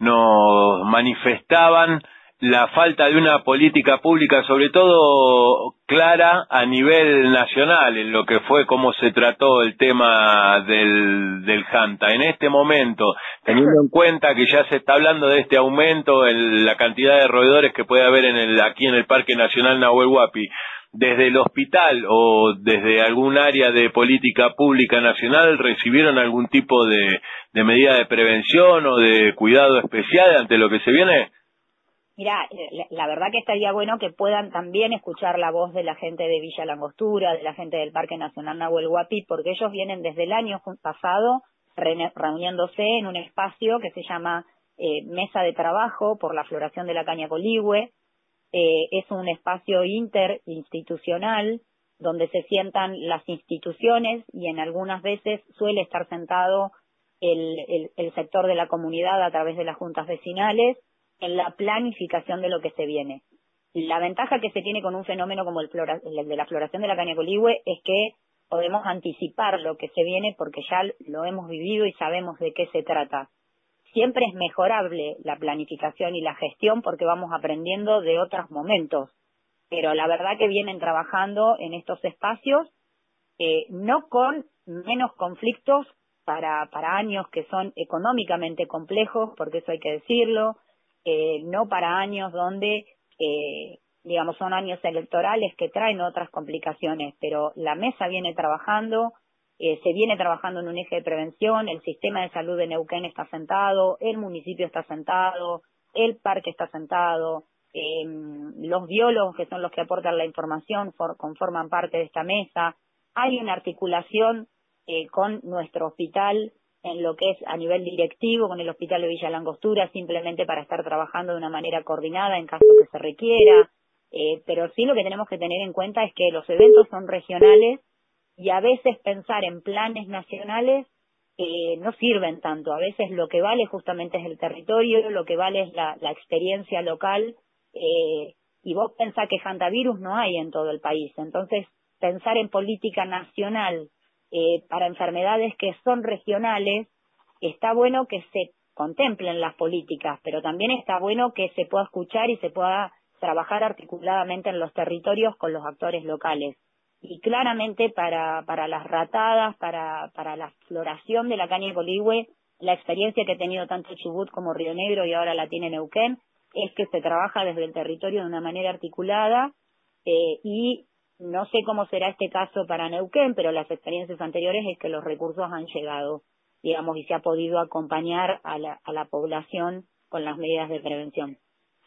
nos manifestaban la falta de una política pública, sobre todo clara a nivel nacional, en lo que fue cómo se trató el tema del, del Janta. En este momento, teniendo en cuenta que ya se está hablando de este aumento en la cantidad de roedores que puede haber en el, aquí en el Parque Nacional Nahuel Huapi, ¿desde el hospital o desde algún área de política pública nacional recibieron algún tipo de, de medida de prevención o de cuidado especial ante lo que se viene? Mira, la, la verdad que estaría bueno que puedan también escuchar la voz de la gente de Villa Langostura, de la gente del Parque Nacional Nahuel Huapi, porque ellos vienen desde el año pasado re, reuniéndose en un espacio que se llama eh, Mesa de Trabajo por la Floración de la Caña Coligüe. Eh, es un espacio interinstitucional donde se sientan las instituciones y en algunas veces suele estar sentado el, el, el sector de la comunidad a través de las juntas vecinales en la planificación de lo que se viene. La ventaja que se tiene con un fenómeno como el, flora, el de la floración de la caña coligüe es que podemos anticipar lo que se viene porque ya lo hemos vivido y sabemos de qué se trata. Siempre es mejorable la planificación y la gestión porque vamos aprendiendo de otros momentos, pero la verdad que vienen trabajando en estos espacios, eh, no con menos conflictos para, para años que son económicamente complejos, porque eso hay que decirlo, eh, no para años donde, eh, digamos, son años electorales que traen otras complicaciones, pero la mesa viene trabajando. Eh, se viene trabajando en un eje de prevención, el sistema de salud de Neuquén está sentado, el municipio está sentado, el parque está sentado, eh, los biólogos que son los que aportan la información for, conforman parte de esta mesa, hay una articulación eh, con nuestro hospital en lo que es a nivel directivo, con el hospital de Villa Langostura, simplemente para estar trabajando de una manera coordinada en caso que se requiera, eh, pero sí lo que tenemos que tener en cuenta es que los eventos son regionales y a veces pensar en planes nacionales eh, no sirven tanto. A veces lo que vale justamente es el territorio, lo que vale es la, la experiencia local, eh, y vos pensás que hantavirus no hay en todo el país. Entonces, pensar en política nacional eh, para enfermedades que son regionales, está bueno que se contemplen las políticas, pero también está bueno que se pueda escuchar y se pueda trabajar articuladamente en los territorios con los actores locales. Y claramente para, para las ratadas, para, para la floración de la caña coligüe, la experiencia que ha tenido tanto Chubut como Río Negro y ahora la tiene Neuquén, es que se trabaja desde el territorio de una manera articulada eh, y no sé cómo será este caso para Neuquén, pero las experiencias anteriores es que los recursos han llegado, digamos, y se ha podido acompañar a la, a la población con las medidas de prevención.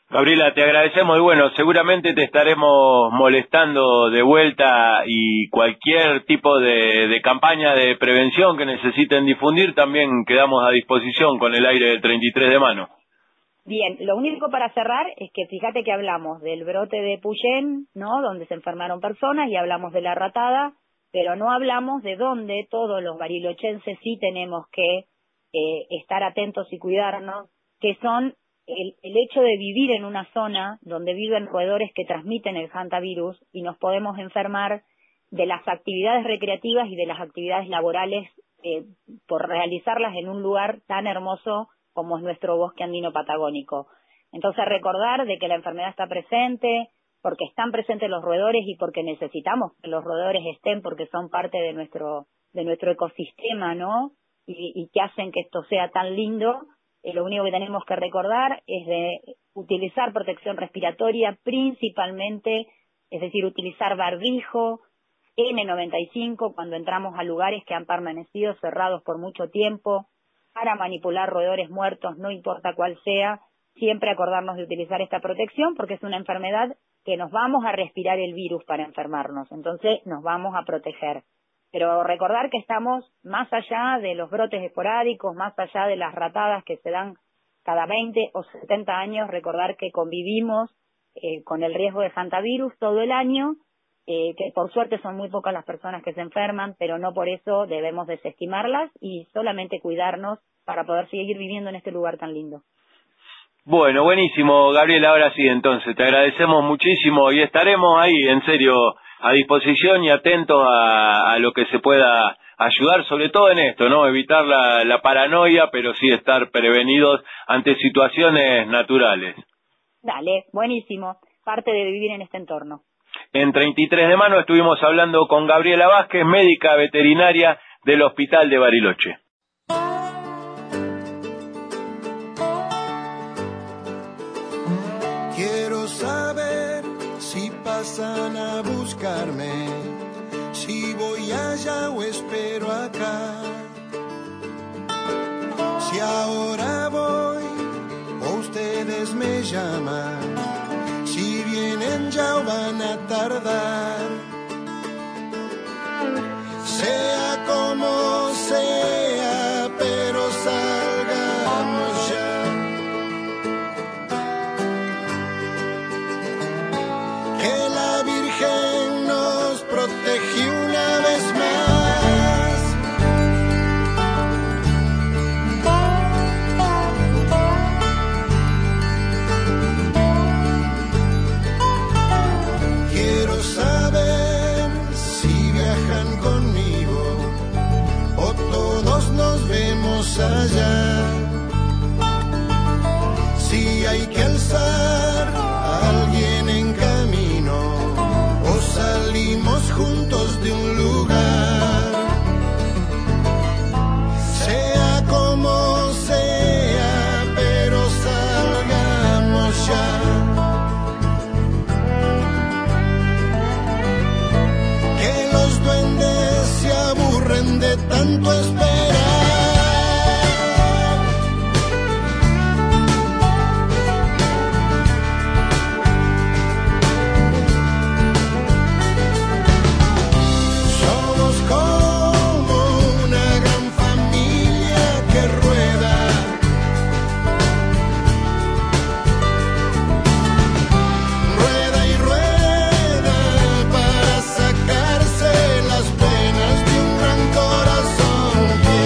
Gabriela, te agradecemos y bueno, seguramente te estaremos molestando de vuelta y cualquier tipo de, de campaña de prevención que necesiten difundir también quedamos a disposición con el aire del treinta y tres de mano. Bien, lo único para cerrar es que fíjate que hablamos del brote de Puyén, ¿no? Donde se enfermaron personas y hablamos de la ratada, pero no hablamos de dónde todos los barilochenses sí tenemos que eh, estar atentos y cuidarnos, que son el, el hecho de vivir en una zona donde viven roedores que transmiten el hantavirus y nos podemos enfermar de las actividades recreativas y de las actividades laborales eh, por realizarlas en un lugar tan hermoso como es nuestro bosque andino patagónico. Entonces recordar de que la enfermedad está presente, porque están presentes los roedores y porque necesitamos que los roedores estén porque son parte de nuestro de nuestro ecosistema, ¿no? Y, y que hacen que esto sea tan lindo. Eh, lo único que tenemos que recordar es de utilizar protección respiratoria principalmente, es decir, utilizar barbijo, ene noventa y cinco cuando entramos a lugares que han permanecido cerrados por mucho tiempo, para manipular roedores muertos, no importa cuál sea, siempre acordarnos de utilizar esta protección porque es una enfermedad que nos vamos a respirar el virus para enfermarnos, entonces nos vamos a proteger. Pero recordar que estamos más allá de los brotes esporádicos, más allá de las ratadas que se dan cada veinte o setenta años, recordar que convivimos eh, con el riesgo de hantavirus todo el año, eh, que por suerte son muy pocas las personas que se enferman, pero no por eso debemos desestimarlas y solamente cuidarnos para poder seguir viviendo en este lugar tan lindo. Bueno, buenísimo, Gabriel, ahora sí, entonces, te agradecemos muchísimo y estaremos ahí, en serio, a disposición y atentos a, a lo que se pueda ayudar, sobre todo en esto, ¿no? Evitar la, la paranoia, pero sí estar prevenidos ante situaciones naturales. Dale, buenísimo, parte de vivir en este entorno. En treinta y tres de mano estuvimos hablando con Gabriela Vázquez, médica veterinaria del Hospital de Bariloche. Quiero saber si pasan a buscarme, si voy allá o espero acá, si ahora voy o ustedes me llaman, si vienen ya o van a tardar, sea como sea, pero salgamos ya. Que la Virgen nos protege una vez más. Quiero saber si viajan conmigo o todos nos vemos allá. Si hay que alzar a alguien en camino o salimos juntos de un lugar, sea como sea, pero salgamos ya. Que los duendes se aburren de tanto esperar. Corazón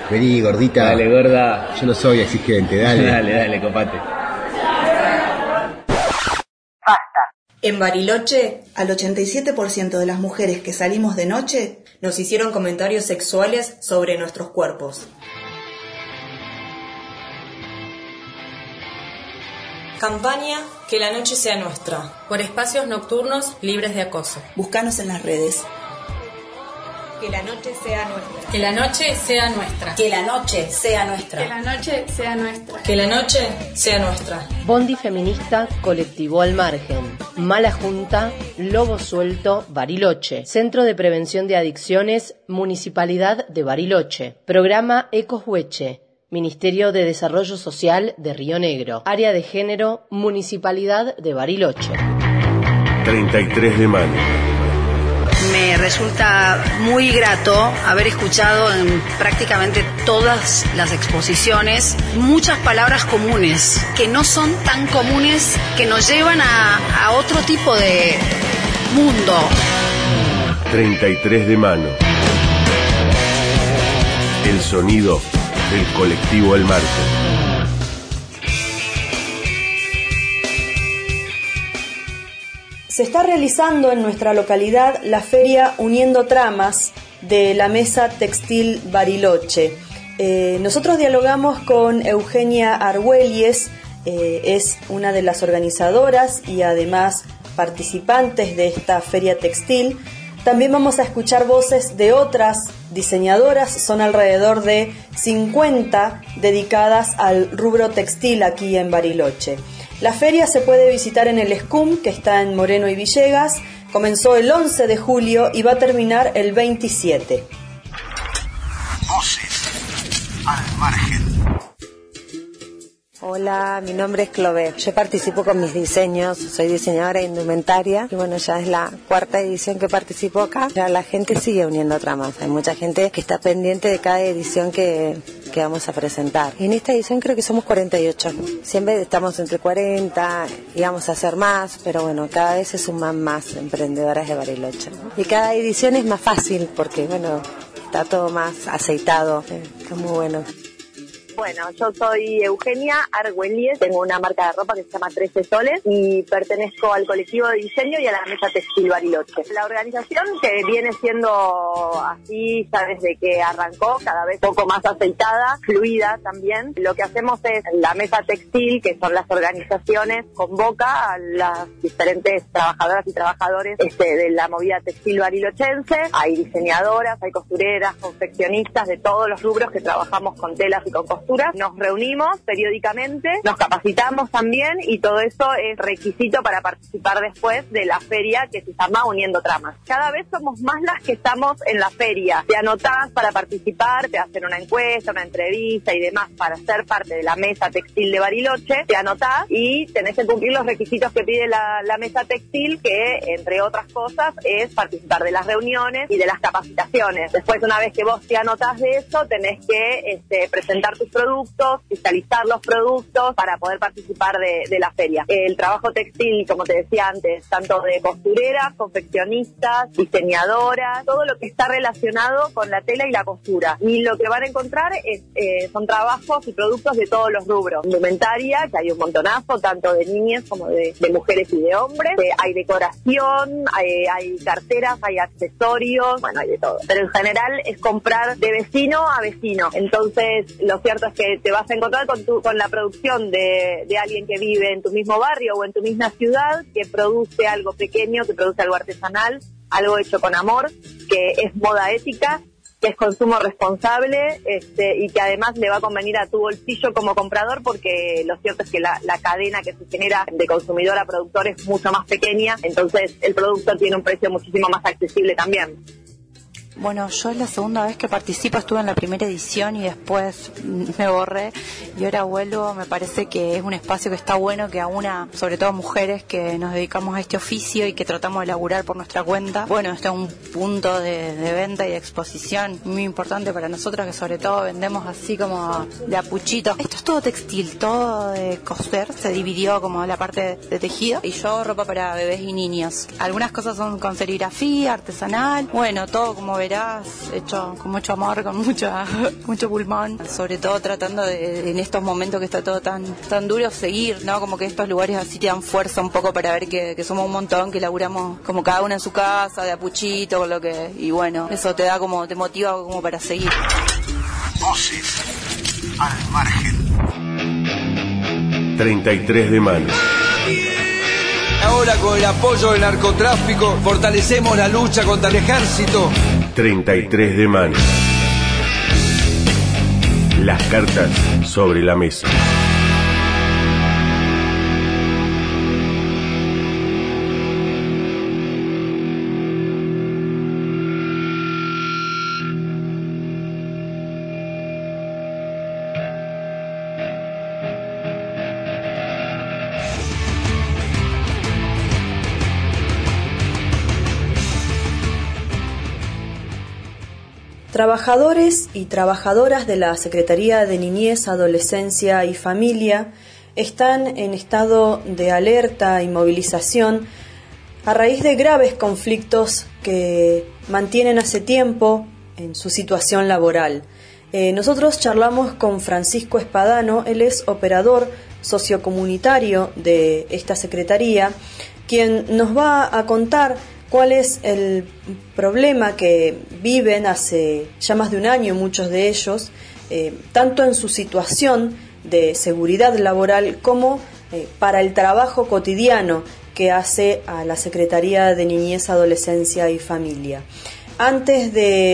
Vení, gordita. Dale, gorda. Yo no soy exigente, dale. Dale, dale, copate. En Bariloche, al ochenta y siete por ciento de las mujeres que salimos de noche nos hicieron comentarios sexuales sobre nuestros cuerpos. Campaña Que la noche sea nuestra, por espacios nocturnos libres de acoso. Búscanos en las redes. Que la noche sea nuestra. Que la noche sea nuestra. Que la noche sea nuestra. Que la noche sea nuestra. Que la noche sea nuestra. Bondi Feminista Colectivo Al Margen. Mala Junta, Lobo Suelto, Bariloche. Centro de Prevención de Adicciones, Municipalidad de Bariloche. Programa Ecoshueche. Ministerio de Desarrollo Social de Río Negro. Área de Género, Municipalidad de Bariloche. treinta y tres de mayo. Me resulta muy grato haber escuchado en prácticamente todas las exposiciones muchas palabras comunes, que no son tan comunes, que nos llevan a, a otro tipo de mundo. treinta y tres de mano. El sonido del colectivo El Margen. Se está realizando en nuestra localidad la feria Uniendo Tramas de la Mesa Textil Bariloche. Eh, nosotros dialogamos con Eugenia Argüelles, eh, es una de las organizadoras y además participantes de esta feria textil. También vamos a escuchar voces de otras diseñadoras, son alrededor de cincuenta dedicadas al rubro textil aquí en Bariloche. La feria se puede visitar en el S C U M, que está en Moreno y Villegas. Comenzó el once de julio y va a terminar el veintisiete. Voces al margen. Hola, mi nombre es Clove. Yo participo con mis diseños, soy diseñadora de indumentaria y bueno, ya es la cuarta edición que participo acá. Ya la gente sigue uniendo tramas, hay mucha gente que está pendiente de cada edición que, que vamos a presentar. En esta edición creo que somos cuarenta y ocho. Siempre estamos entre cuarenta y vamos a hacer más, pero bueno, cada vez se suman más emprendedoras de Bariloche. Y cada edición es más fácil porque bueno, está todo más aceitado, está muy bueno. Bueno, yo soy Eugenia Argüelles, tengo una marca de ropa que se llama trece Soles y pertenezco al colectivo de diseño y a la Mesa Textil Bariloche. La organización, que viene siendo así ya desde que arrancó, cada vez un poco más aceitada, fluida también. Lo que hacemos es, la Mesa Textil, que son las organizaciones, convoca a las diferentes trabajadoras y trabajadores este, de la movida textil barilochense. Hay diseñadoras, hay costureras, confeccionistas de todos los rubros que trabajamos con telas y con costuras. Nos reunimos periódicamente, nos capacitamos también y todo eso es requisito para participar después de la feria que se llama Uniendo Tramas. Cada vez somos más las que estamos en la feria. Te anotás para participar, te hacen una encuesta, una entrevista y demás para ser parte de la Mesa Textil de Bariloche. Te anotás y tenés que cumplir los requisitos que pide la, la Mesa Textil, que entre otras cosas es participar de las reuniones y de las capacitaciones. Después, una vez que vos te anotás de eso, tenés que este, presentar tus productos, fiscalizar los productos para poder participar de, de la feria. El trabajo textil, como te decía antes, tanto de costureras, confeccionistas, diseñadoras, todo lo que está relacionado con la tela y la costura. Y lo que van a encontrar es, eh, son trabajos y productos de todos los rubros. Indumentaria, que hay un montonazo, tanto de niñas como de, de mujeres y de hombres. Eh, hay decoración, hay, hay carteras, hay accesorios, bueno, hay de todo. Pero en general es comprar de vecino a vecino. Entonces, lo cierto es que te vas a encontrar con, tu, con la producción de, de alguien que vive en tu mismo barrio o en tu misma ciudad, que produce algo pequeño, que produce algo artesanal, algo hecho con amor, que es moda ética, que es consumo responsable este, y que además le va a convenir a tu bolsillo como comprador, porque lo cierto es que la, la cadena que se genera de consumidor a productor es mucho más pequeña, entonces el producto tiene un precio muchísimo más accesible también. Bueno, yo es la segunda vez que participo, estuve en la primera edición y después me borré y ahora vuelvo. Me parece que es un espacio que está bueno, que aúna sobre todo mujeres que nos dedicamos a este oficio y que tratamos de laburar por nuestra cuenta. Bueno, este es un punto de, de venta y de exposición muy importante para nosotros, que sobre todo vendemos así como de apuchito. Esto es todo textil, todo de coser, se dividió como la parte de tejido, y yo ropa para bebés y niños. Algunas cosas son con serigrafía, artesanal, bueno, todo como veraz, hecho con mucho amor, con mucha, mucho pulmón, sobre todo tratando de, en estos momentos que está todo tan tan duro, seguir, ¿no? Como que estos lugares así te dan fuerza un poco para ver que, que somos un montón, que laburamos como cada uno en su casa, de a puchito, con lo que, y bueno, eso te da como, te motiva como para seguir. Voces al margen. treinta y tres de mano. Ahora con el apoyo del narcotráfico fortalecemos la lucha contra el ejército. treinta y tres de mano. Las cartas sobre la mesa. Trabajadores y trabajadoras de la Secretaría de Niñez, Adolescencia y Familia están en estado de alerta y movilización a raíz de graves conflictos que mantienen hace tiempo en su situación laboral. Eh, nosotros charlamos con Francisco Espadano, él es operador sociocomunitario de esta Secretaría, quien nos va a contar cuál es el problema que viven hace ya más de un año muchos de ellos, eh, tanto en su situación de seguridad laboral como eh, para el trabajo cotidiano que hace a la Secretaría de Niñez, Adolescencia y Familia. Antes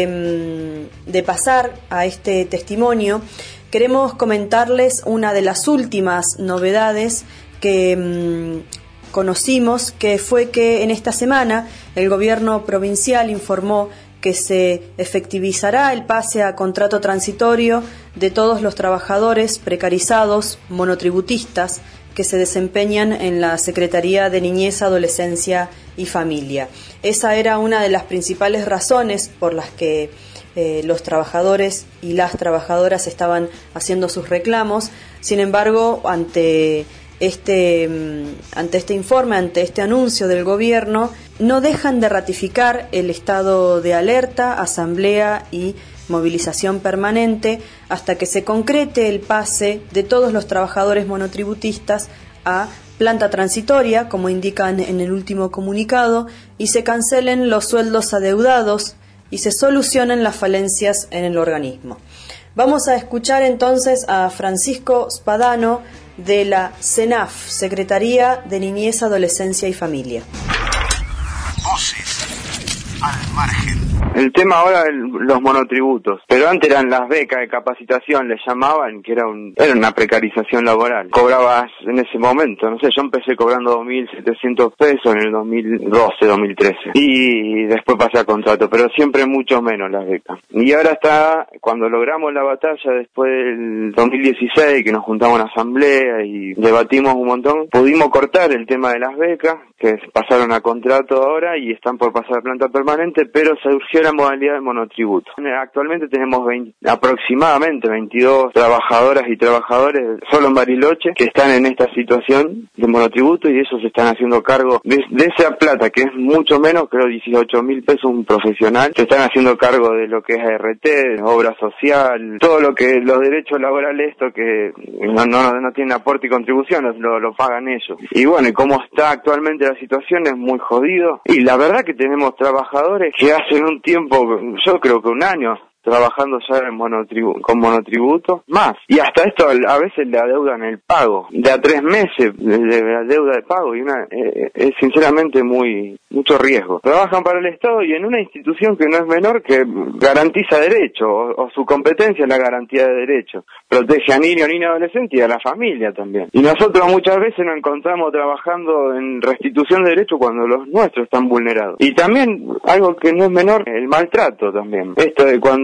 de, de pasar a este testimonio, queremos comentarles una de las últimas novedades que mmm, conocimos, que fue que en esta semana el gobierno provincial informó que se efectivizará el pase a contrato transitorio de todos los trabajadores precarizados monotributistas que se desempeñan en la Secretaría de Niñez, Adolescencia y Familia. Esa era una de las principales razones por las que eh, los trabajadores y las trabajadoras estaban haciendo sus reclamos. Sin embargo, ante Este, ante este informe, ante este anuncio del gobierno, no dejan de ratificar el estado de alerta, asamblea y movilización permanente hasta que se concrete el pase de todos los trabajadores monotributistas a planta transitoria, como indican en el último comunicado, y se cancelen los sueldos adeudados y se solucionen las falencias en el organismo. Vamos a escuchar entonces a Francisco Espadano de la CENAF, Secretaría de Niñez, Adolescencia y Familia. Voces al margen. El tema ahora es los monotributos, pero antes eran las becas de capacitación, les llamaban, que era un era una precarización laboral. Cobrabas en ese momento, no sé, yo empecé cobrando dos mil setecientos pesos en el dos mil doce, dos mil trece, y después pasé a contrato, pero siempre mucho menos las becas. Y ahora está, cuando logramos la batalla después del dos mil dieciséis, que nos juntamos en asamblea y debatimos un montón, pudimos cortar el tema de las becas, que pasaron a contrato ahora y están por pasar a planta permanente, pero se surgió la modalidad de monotributo. Actualmente tenemos veinte, aproximadamente veintidós trabajadoras y trabajadores solo en Bariloche que están en esta situación de monotributo, y ellos se están haciendo cargo de, de esa plata, que es mucho menos, creo dieciocho mil pesos un profesional, se están haciendo cargo de lo que es A R T, obra social, todo lo que los derechos laborales, esto que no, no, no tienen aporte y contribución, lo, lo pagan ellos. Y bueno, y como está actualmente la situación es muy jodido, y la verdad que tenemos trabajadores que hacen un tiempo, yo creo que un año, trabajando ya en monotribu con monotributo, más. Y hasta esto a veces le adeudan el pago, de a tres meses de la deuda de pago, y una eh, es sinceramente muy mucho riesgo. Trabajan para el Estado y en una institución que no es menor, que garantiza derecho, o, o su competencia es la garantía de derecho. Protege a niños, niñas, adolescentes y a la familia también. Y nosotros muchas veces nos encontramos trabajando en restitución de derechos cuando los nuestros están vulnerados. Y también, algo que no es menor, el maltrato también. Esto de cuando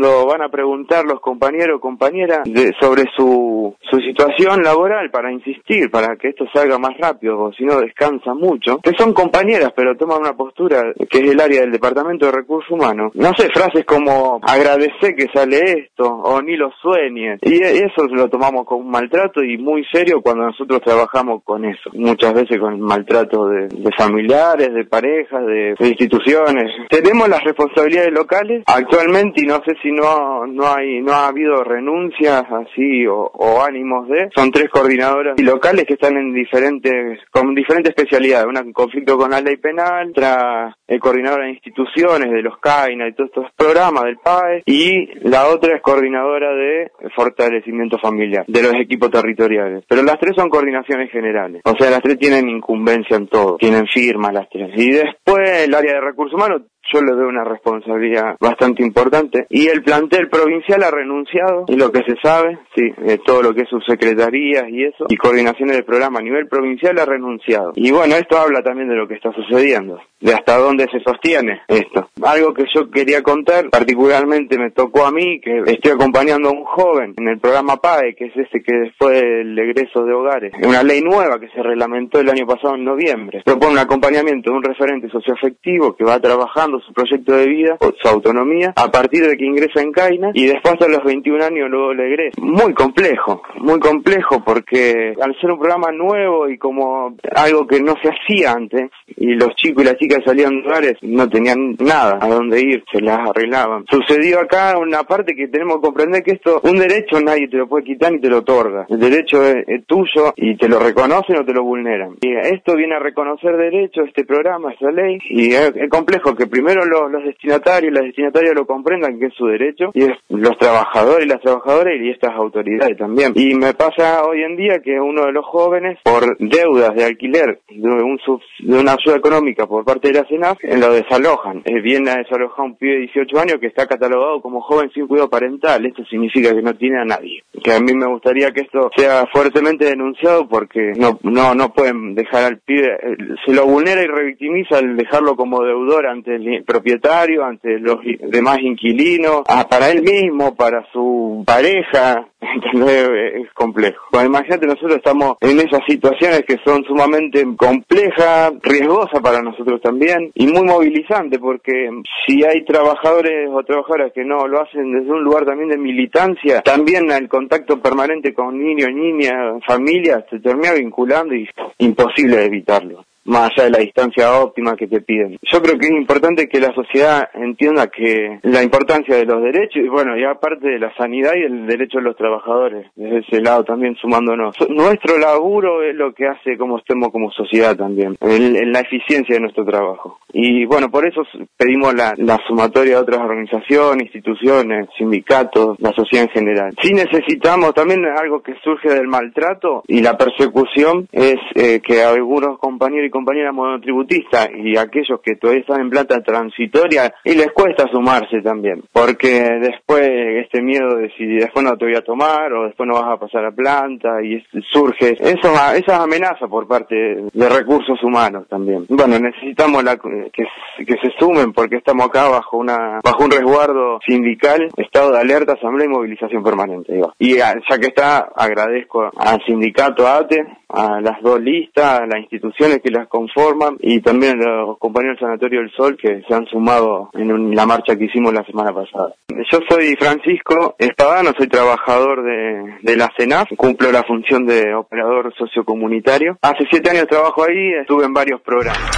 cuando van a preguntar los compañeros o compañeras de, sobre su, su situación laboral, para insistir, para que esto salga más rápido, o si no descansa mucho, que son compañeras pero toman una postura que es el área del Departamento de Recursos Humanos. No sé, frases como agradecer que sale esto, o ni lo sueñes, y eso lo tomamos como un maltrato y muy serio cuando nosotros trabajamos con eso, muchas veces con el maltrato de, de familiares, de parejas, de, de instituciones. Tenemos las responsabilidades locales actualmente, y no sé si no no hay no ha habido renuncias así o, o ánimos de, son tres coordinadoras locales que están en diferentes con diferentes especialidades, una en conflicto con la ley penal, otra eh, coordinadora de instituciones de los CAINA y todos estos programas del P A E, y la otra es coordinadora de fortalecimiento familiar de los equipos territoriales, pero las tres son coordinaciones generales, o sea, las tres tienen incumbencia en todo, tienen firma las tres. Y después el área de recursos humanos, yo le doy una responsabilidad bastante importante, y el plantel provincial ha renunciado, y lo que se sabe, sí, eh, todo lo que es subsecretarías y eso, y coordinaciones del programa a nivel provincial ha renunciado. Y bueno, esto habla también de lo que está sucediendo, de hasta dónde se sostiene esto. Algo que yo quería contar, particularmente me tocó a mí, que estoy acompañando a un joven en el programa P A E, que es ese que fue el egreso de hogares, una ley nueva que se reglamentó el año pasado en noviembre, propone un acompañamiento de un referente socioafectivo que va trabajando su proyecto de vida, o su autonomía, a partir de que ingresa en CAINA, y después a los veintiún años luego le egresa. Muy complejo, muy complejo, porque al ser un programa nuevo y como algo que no se hacía antes, y los chicos y las chicas salían de hogares, no tenían nada a dónde ir, se las arreglaban. Sucedió acá una parte que tenemos que comprender, que esto, un derecho nadie te lo puede quitar ni te lo otorga. El derecho es, es tuyo y te lo reconocen o te lo vulneran. Y esto viene a reconocer derechos, este programa, esta ley, y es, es complejo que primero los, los destinatarios y las destinatarias lo comprendan, que es su derecho, y es los trabajadores y las trabajadoras y estas autoridades también. Y me pasa hoy en día que uno de los jóvenes, por deudas de alquiler de, un sub, de una ayuda económica por parte de la CENAF, lo desalojan. Eh, viene a desalojar un pibe de dieciocho años que está catalogado como joven sin cuidado parental. Esto significa que no tiene a nadie. Que a mí me gustaría que esto sea fuertemente denunciado, porque no no no pueden dejar al pibe, eh, se lo vulnera y revictimiza al dejarlo como deudor ante el propietario, ante los demás inquilinos, ah, para él mismo, para su pareja. Entonces es complejo. Pues imagínate, nosotros estamos en esas situaciones que son sumamente complejas, riesgosas para nosotros también, y muy movilizante, porque si hay trabajadores o trabajadoras que no lo hacen desde un lugar también de militancia, también el contacto permanente con niños, niñas, familias, se termina vinculando y es imposible evitarlo, más allá de la distancia óptima que te piden. Yo creo que es importante que la sociedad entienda que la importancia de los derechos, y bueno, y aparte de la sanidad y el derecho de los trabajadores, desde ese lado también sumándonos. Nuestro laburo es lo que hace como estemos como sociedad también, en la eficiencia de nuestro trabajo. Y bueno, por eso pedimos la, la sumatoria de otras organizaciones, instituciones, sindicatos, la sociedad en general. Sí necesitamos también algo que surge del maltrato y la persecución, es eh, que algunos compañeros y compañeras monotributistas y aquellos que todavía están en planta transitoria, y les cuesta sumarse también, porque después este miedo de si después no te voy a tomar o después no vas a pasar a planta, y surge eso, esas amenazas por parte de recursos humanos también. Bueno, necesitamos la, que, que se sumen, porque estamos acá bajo una bajo un resguardo sindical, estado de alerta, asamblea y movilización permanente. Digo. Y ya que está, agradezco al sindicato A T E, a las dos listas, a las instituciones que las conforman, y también a los compañeros del Sanatorio del Sol que se han sumado en un, la marcha que hicimos la semana pasada. Yo soy Francisco Espadano, soy trabajador de, de la CENAF, cumplo la función de operador sociocomunitario. Hace siete años trabajo ahí, estuve en varios programas.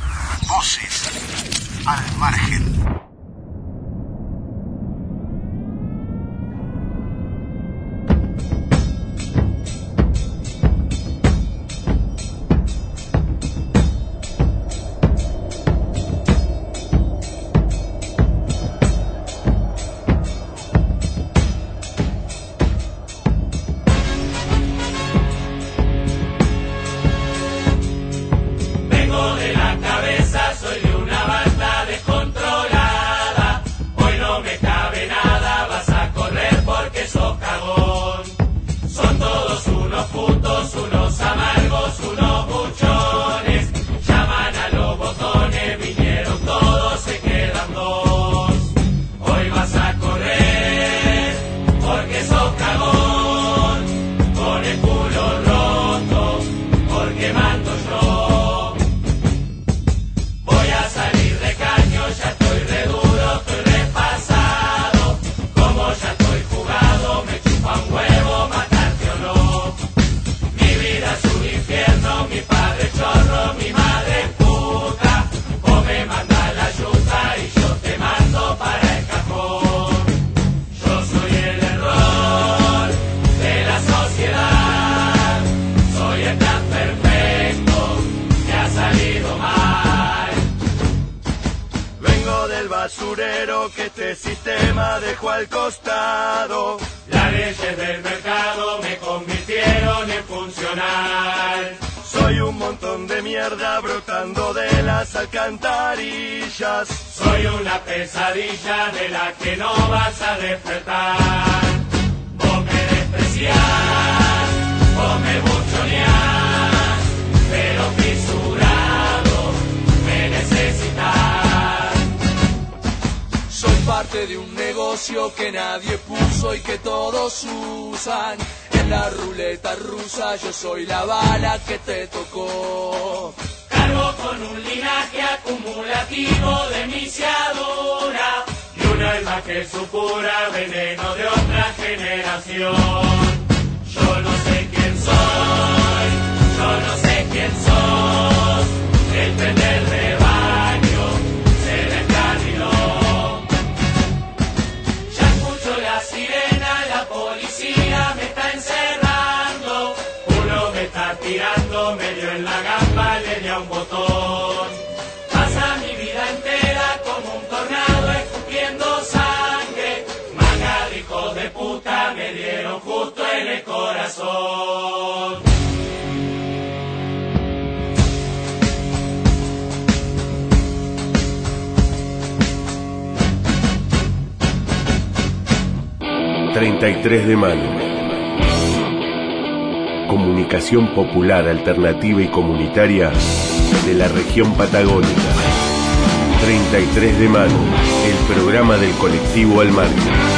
Voces al margen. Vengo de la cabeza, soy de una banda descontrolada. ese sistema dejo al costado. Las leyes del mercado me convirtieron en funcional. Soy un montón de mierda brotando de las alcantarillas. Soy una pesadilla de la que no vas a despertar. Vos me despreciás, vos me buchoneás, pero fisurado me necesitas. Soy parte de un negocio que nadie puso y que todos usan. En la ruleta rusa yo soy la bala que te tocó. Cargo con un linaje acumulativo de misiadura y un alma que supura veneno de otra generación. Yo no sé quién soy, yo no sé quién sos, el tren del rebaño se descarriló. Ya escucho la sirena, la policía me está encerrando, uno me está tirando medio en la gamba, le di a un botón. Pasa mi vida entera como un tornado escupiendo sangre, manga de hijos de puta me dieron justo en el corazón. treinta y tres de mano. Comunicación popular, alternativa y comunitaria de la región patagónica. treinta y tres de mano, el programa del colectivo Al Margen.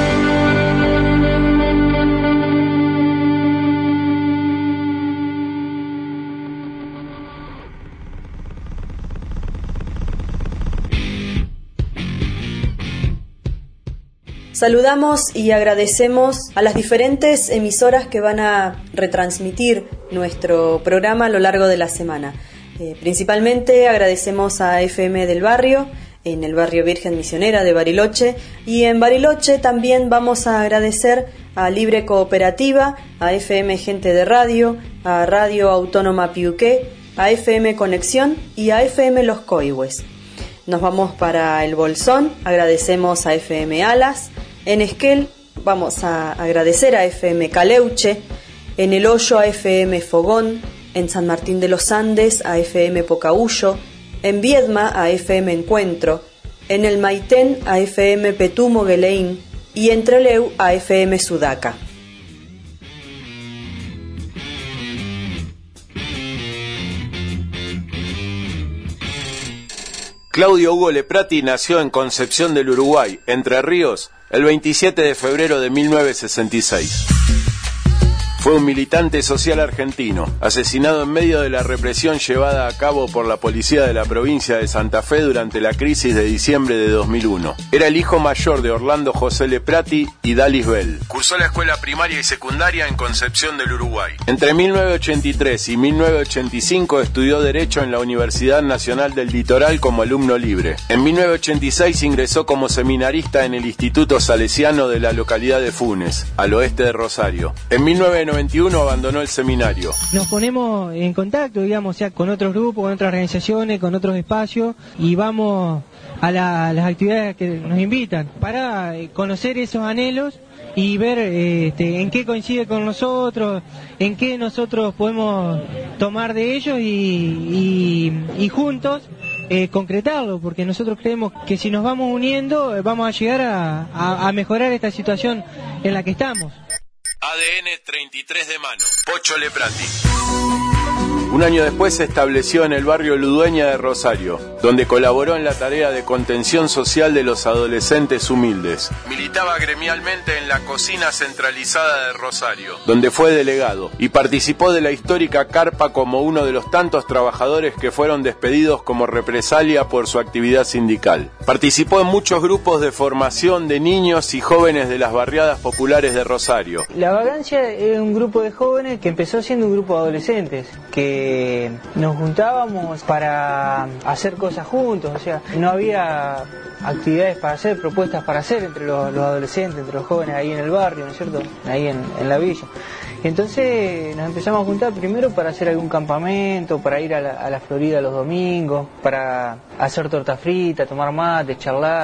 Saludamos y agradecemos a las diferentes emisoras que van a retransmitir nuestro programa a lo largo de la semana. Eh, principalmente agradecemos a F M del Barrio, en el barrio Virgen Misionera de Bariloche, y en Bariloche también vamos a agradecer a Libre Cooperativa, a F M Gente de Radio, a Radio Autónoma Piuqué, a F M Conexión y a F M Los Coihues. Nos vamos para el Bolsón, agradecemos a F M Alas. En Esquel vamos a agradecer a F M Caleuche, en El Hoyo a F M Fogón, en San Martín de los Andes a F M Pocahuyo, en Viedma a F M Encuentro, en el Maitén a F M Petumo Gueleín y en Trelew a F M Sudaca. Claudio Hugo Leprati nació en Concepción del Uruguay, Entre Ríos, el veintisiete de febrero de mil novecientos sesenta y seis. Fue un militante social argentino, asesinado en medio de la represión llevada a cabo por la policía de la provincia de Santa Fe durante la crisis de diciembre de dos mil uno. Era el hijo mayor de Orlando José Leprati y Dalis Bell. Cursó la escuela primaria y secundaria en Concepción del Uruguay. Entre mil novecientos ochenta y tres y mil novecientos ochenta y cinco estudió Derecho en la Universidad Nacional del Litoral como alumno libre. En mil novecientos ochenta y seis ingresó como seminarista en el Instituto Salesiano de la localidad de Funes, al oeste de Rosario. En mil novecientos noventa y uno abandonó el seminario. Nos ponemos en contacto, digamos, o sea, con otros grupos, con otras organizaciones, con otros espacios, y vamos a, la, a las actividades que nos invitan para conocer esos anhelos y ver este, en qué coincide con nosotros, en qué nosotros podemos tomar de ellos y, y, y juntos eh, concretarlo, porque nosotros creemos que si nos vamos uniendo vamos a llegar a, a, a mejorar esta situación en la que estamos. A D N treinta y tres de mano. Pocho Leprati. Un año después se estableció en el barrio Ludueña de Rosario, donde colaboró en la tarea de contención social de los adolescentes humildes. Militaba gremialmente en la cocina centralizada de Rosario, donde fue delegado, y participó de la histórica carpa como uno de los tantos trabajadores que fueron despedidos como represalia por su actividad sindical. Participó en muchos grupos de formación de niños y jóvenes de las barriadas populares de Rosario. La Vagancia es un grupo de jóvenes que empezó siendo un grupo de adolescentes, que nos juntábamos para hacer cosas juntos, o sea, no había actividades para hacer, propuestas para hacer entre los, los adolescentes, entre los jóvenes ahí en el barrio, ¿no es cierto?, ahí en, en la villa. Y entonces nos empezamos a juntar primero para hacer algún campamento, para ir a la, a la Florida los domingos, para hacer torta frita, tomar mate, charlar,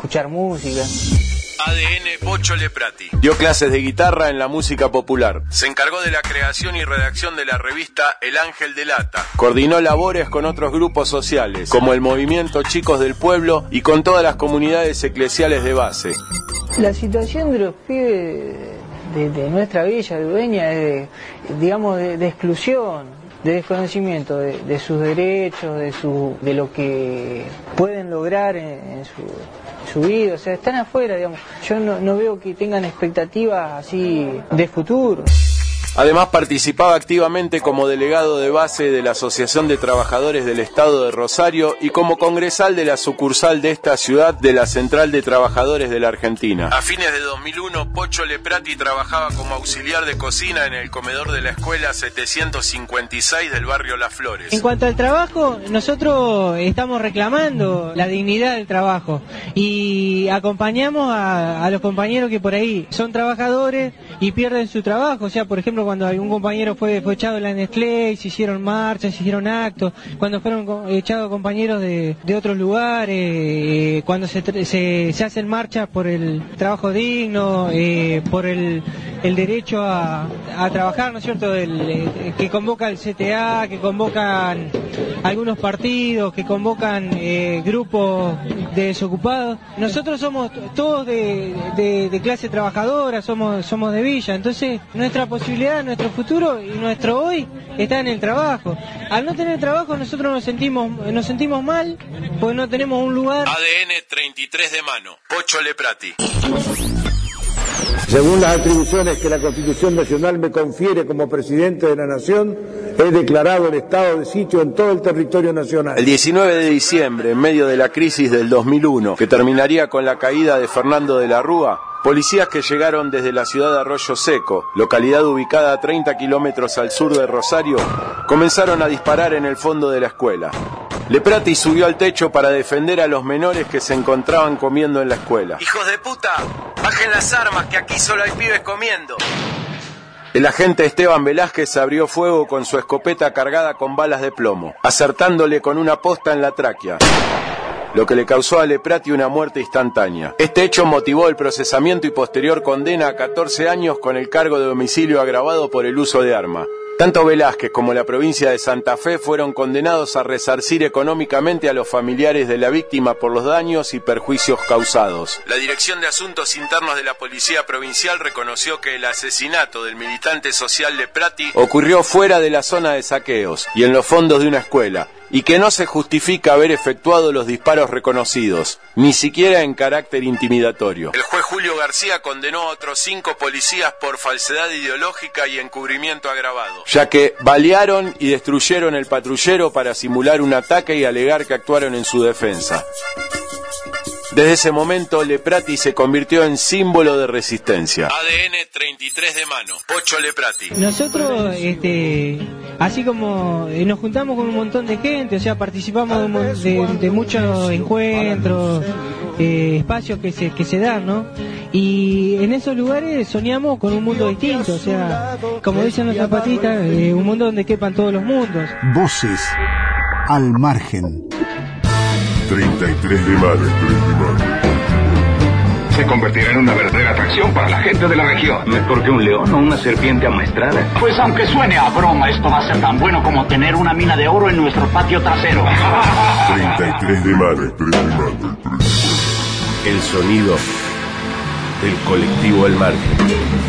escuchar música. A D N Pocho Leprati. Dio clases de guitarra en la música popular. Se encargó de la creación y redacción de la revista El Ángel de Lata. Coordinó labores con otros grupos sociales, como el Movimiento Chicos del Pueblo y con todas las comunidades eclesiales de base. La situación de los pibes de, de nuestra villa de Udeña es, de, digamos, de, de exclusión, de desconocimiento de, de sus derechos, de, su, de lo que pueden lograr en, en su... su vida, o sea, están afuera, digamos. Yo no, no veo que tengan expectativas así de futuro. Además participaba activamente como delegado de base de la Asociación de Trabajadores del Estado de Rosario y como congresal de la sucursal de esta ciudad de la Central de Trabajadores de la Argentina. A fines de dos mil uno, Pocho Leprati trabajaba como auxiliar de cocina en el comedor de la escuela setecientos cincuenta y seis del barrio Las Flores. En cuanto al trabajo, nosotros estamos reclamando la dignidad del trabajo y acompañamos a, a los compañeros que por ahí son trabajadores y pierden su trabajo, o sea, por ejemplo, cuando algún compañero fue, fue echado de la Nestlé, se hicieron marchas, se hicieron actos, cuando fueron echados compañeros de, de otros lugares, eh, cuando se, se, se hacen marchas por el trabajo digno, eh, por el, el derecho a, a trabajar, ¿no es cierto?, el, el, que convoca el C T A, que convocan algunos partidos, que convocan eh, grupos de desocupados. Nosotros somos todos de, de, de clase trabajadora, somos, somos de villa, entonces nuestra posibilidad, nuestro futuro y nuestro hoy está en el trabajo. Al no tener trabajo nosotros nos sentimos nos sentimos mal porque no tenemos un lugar. A D N treinta y tres de mano, Pocho Leprati. Según las atribuciones que la Constitución Nacional me confiere como presidente de la Nación, he declarado el estado de sitio en todo el territorio nacional. El diecinueve de diciembre, en medio de la crisis del dos mil uno, que terminaría con la caída de Fernando de la Rúa, policías que llegaron desde la ciudad de Arroyo Seco, localidad ubicada a treinta kilómetros al sur de Rosario, comenzaron a disparar en el fondo de la escuela. Leprati subió al techo para defender a los menores que se encontraban comiendo en la escuela. ¡Hijos de puta! ¡Bajen las armas, que aquí solo hay pibes comiendo! El agente Esteban Velázquez abrió fuego con su escopeta cargada con balas de plomo, acertándole con una posta en la tráquea, lo que le causó a Leprati una muerte instantánea. Este hecho motivó el procesamiento y posterior condena a catorce años con el cargo de homicidio agravado por el uso de arma. Tanto Velázquez como la provincia de Santa Fe fueron condenados a resarcir económicamente a los familiares de la víctima por los daños y perjuicios causados. La Dirección de Asuntos Internos de la Policía Provincial reconoció que el asesinato del militante social Leprati ocurrió fuera de la zona de saqueos y en los fondos de una escuela, y que no se justifica haber efectuado los disparos reconocidos, ni siquiera en carácter intimidatorio. El juez Julio García condenó a otros cinco policías por falsedad ideológica y encubrimiento agravado, ya que balearon y destruyeron el patrullero para simular un ataque y alegar que actuaron en su defensa. Desde ese momento, Leprati se convirtió en símbolo de resistencia. A D N treinta y tres de mano, Pocho Leprati. Nosotros, este, así como eh, nos juntamos con un montón de gente, o sea, participamos de, de, de muchos encuentros, eh, espacios que se, que se dan, ¿no? Y en esos lugares soñamos con un mundo distinto, o sea, como dicen los zapatistas, eh, un mundo donde quepan todos los mundos. Voces al margen. treinta y tres de mano. Se convertirá en una verdadera atracción para la gente de la región. Mejor que un león o una serpiente amaestrada. Pues aunque suene a broma, esto va a ser tan bueno como tener una mina de oro en nuestro patio trasero. treinta y tres de mano. El sonido del colectivo al margen.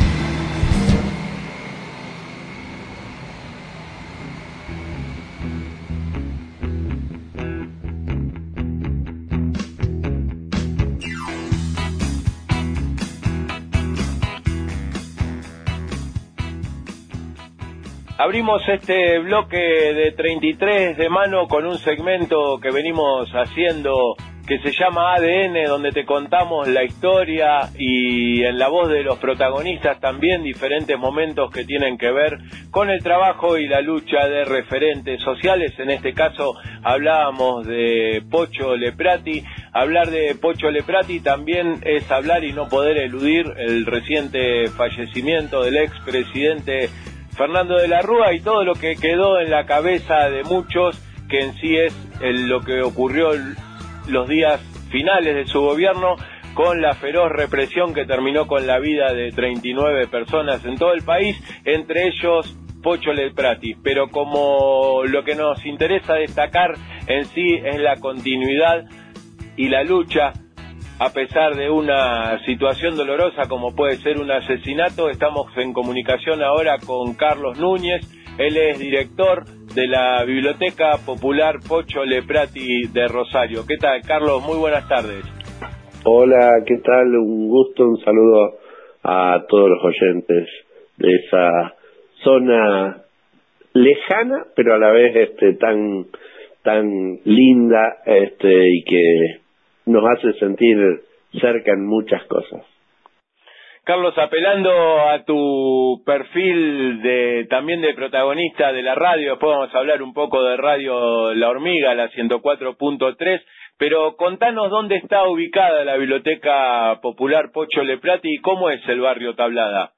Abrimos este bloque de treinta y tres de mano con un segmento que venimos haciendo que se llama A D N, donde te contamos la historia y en la voz de los protagonistas también diferentes momentos que tienen que ver con el trabajo y la lucha de referentes sociales. En este caso hablábamos de Pocho Leprati. Hablar de Pocho Leprati también es hablar y no poder eludir el reciente fallecimiento del expresidente Fernando de la Rúa y todo lo que quedó en la cabeza de muchos, que en sí es el, lo que ocurrió el, los días finales de su gobierno, con la feroz represión que terminó con la vida de treinta y nueve personas en todo el país, entre ellos Pocho Leprati. Pero como lo que nos interesa destacar en sí es la continuidad y la lucha, a pesar de una situación dolorosa como puede ser un asesinato, estamos en comunicación ahora con Carlos Núñez. Él es director de la Biblioteca Popular Pocho Leprati de Rosario. ¿Qué tal, Carlos? Muy buenas tardes. Hola, ¿qué tal? Un gusto, un saludo a todos los oyentes de esa zona lejana, pero a la vez este tan tan linda, este y que nos hace sentir cerca en muchas cosas. Carlos, apelando a tu perfil de también de protagonista de la radio, después vamos a hablar un poco de Radio La Hormiga, la ciento cuatro punto tres, pero contanos dónde está ubicada la Biblioteca Popular Pocho Leprati y cómo es el barrio Tablada.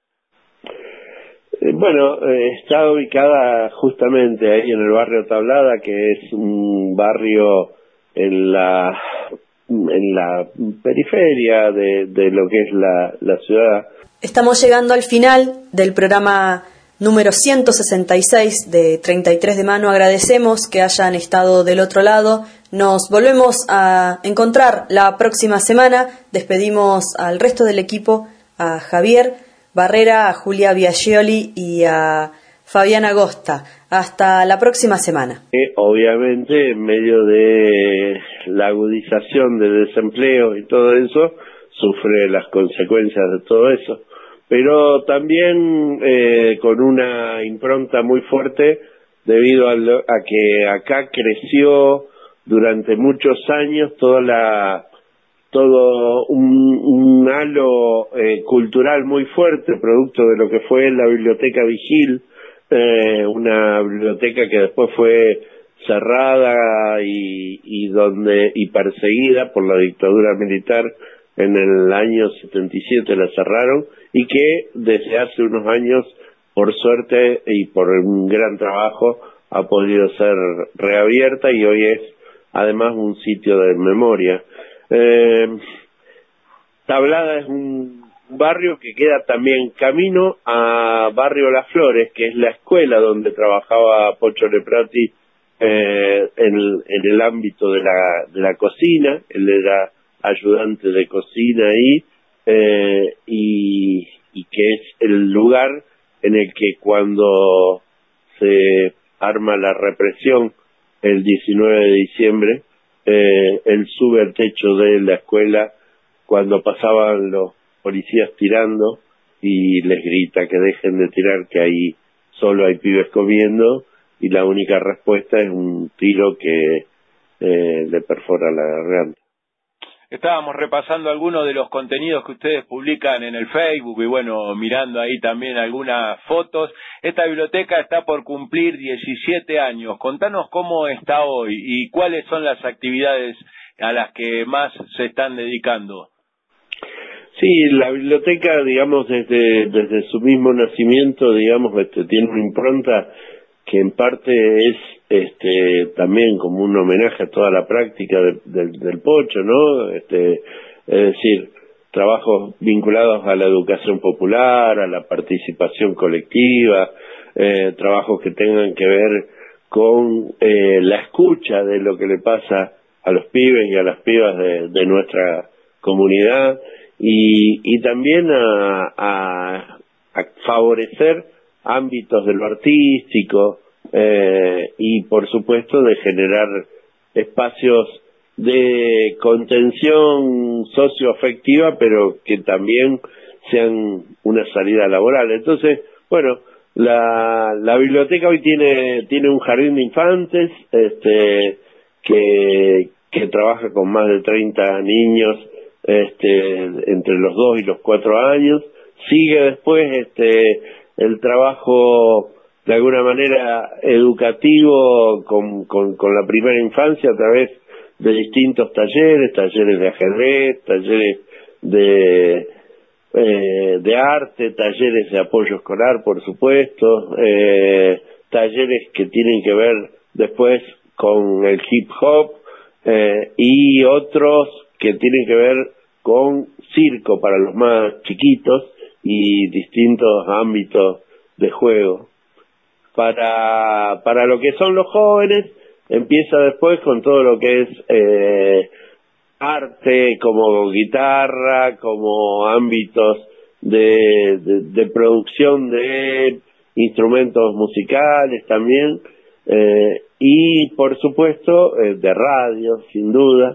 Eh, bueno, eh, está ubicada justamente ahí en el barrio Tablada, que es un barrio en la en la periferia de, de lo que es la, la ciudad. Estamos llegando al final del programa número ciento sesenta y seis de treinta y tres de mano. Agradecemos que hayan estado del otro lado. Nos volvemos a encontrar la próxima semana. Despedimos al resto del equipo, a Javier Barrera, a Julia Biagioli y a Fabián Agosta. Hasta la próxima semana. Eh, obviamente, en medio de la agudización del desempleo y todo eso, sufre las consecuencias de todo eso. Pero también eh, con una impronta muy fuerte debido a, lo, a que acá creció durante muchos años toda la todo un, un halo eh, cultural muy fuerte, producto de lo que fue la Biblioteca Vigil, eh, una biblioteca que después fue cerrada y, y donde y perseguida por la dictadura militar. En el año setenta y siete la cerraron y que desde hace unos años, por suerte y por un gran trabajo, ha podido ser reabierta y hoy es además un sitio de memoria. Eh, Tablada es un barrio que queda también camino a Barrio Las Flores, que es la escuela donde trabajaba Pocho Leprati eh, en, en el ámbito de la, de la cocina. Él era ayudante de cocina ahí, eh, y, y que es el lugar en el que cuando se arma la represión el diecinueve de diciembre, eh, él sube al techo de la escuela cuando pasaban los policías tirando y les grita que dejen de tirar, que ahí solo hay pibes comiendo, y la única respuesta es un tiro que eh, le perfora la garganta. Estábamos repasando algunos de los contenidos que ustedes publican en el Facebook y bueno, mirando ahí también algunas fotos. Esta biblioteca está por cumplir diecisiete años. Contanos cómo está hoy y cuáles son las actividades a las que más se están dedicando. Sí, la biblioteca, digamos, desde, desde su mismo nacimiento, digamos, este, tiene una impronta que en parte es este también como un homenaje a toda la práctica de, de, del Pocho, ¿no? Este, es decir, trabajos vinculados a la educación popular, a la participación colectiva, eh, trabajos que tengan que ver con eh, la escucha de lo que le pasa a los pibes y a las pibas de, de nuestra comunidad, y, y también a, a, a favorecer ámbitos de lo artístico, eh, y por supuesto de generar espacios de contención socioafectiva, pero que también sean una salida laboral. Entonces, bueno, la, la biblioteca hoy tiene tiene un jardín de infantes este que, que trabaja con más de treinta niños este entre los dos y los cuatro años. Sigue después este el trabajo de alguna manera educativo con, con, con la primera infancia a través de distintos talleres, talleres de ajedrez, talleres de eh, de arte, talleres de apoyo escolar, por supuesto, eh, talleres que tienen que ver después con el hip hop, eh, y otros que tienen que ver con circo para los más chiquitos y distintos ámbitos de juego. Para, para lo que son los jóvenes, empieza después con todo lo que es eh, arte, como guitarra, como ámbitos de, de, de producción de instrumentos musicales también, eh, y por supuesto eh, de radio, sin duda,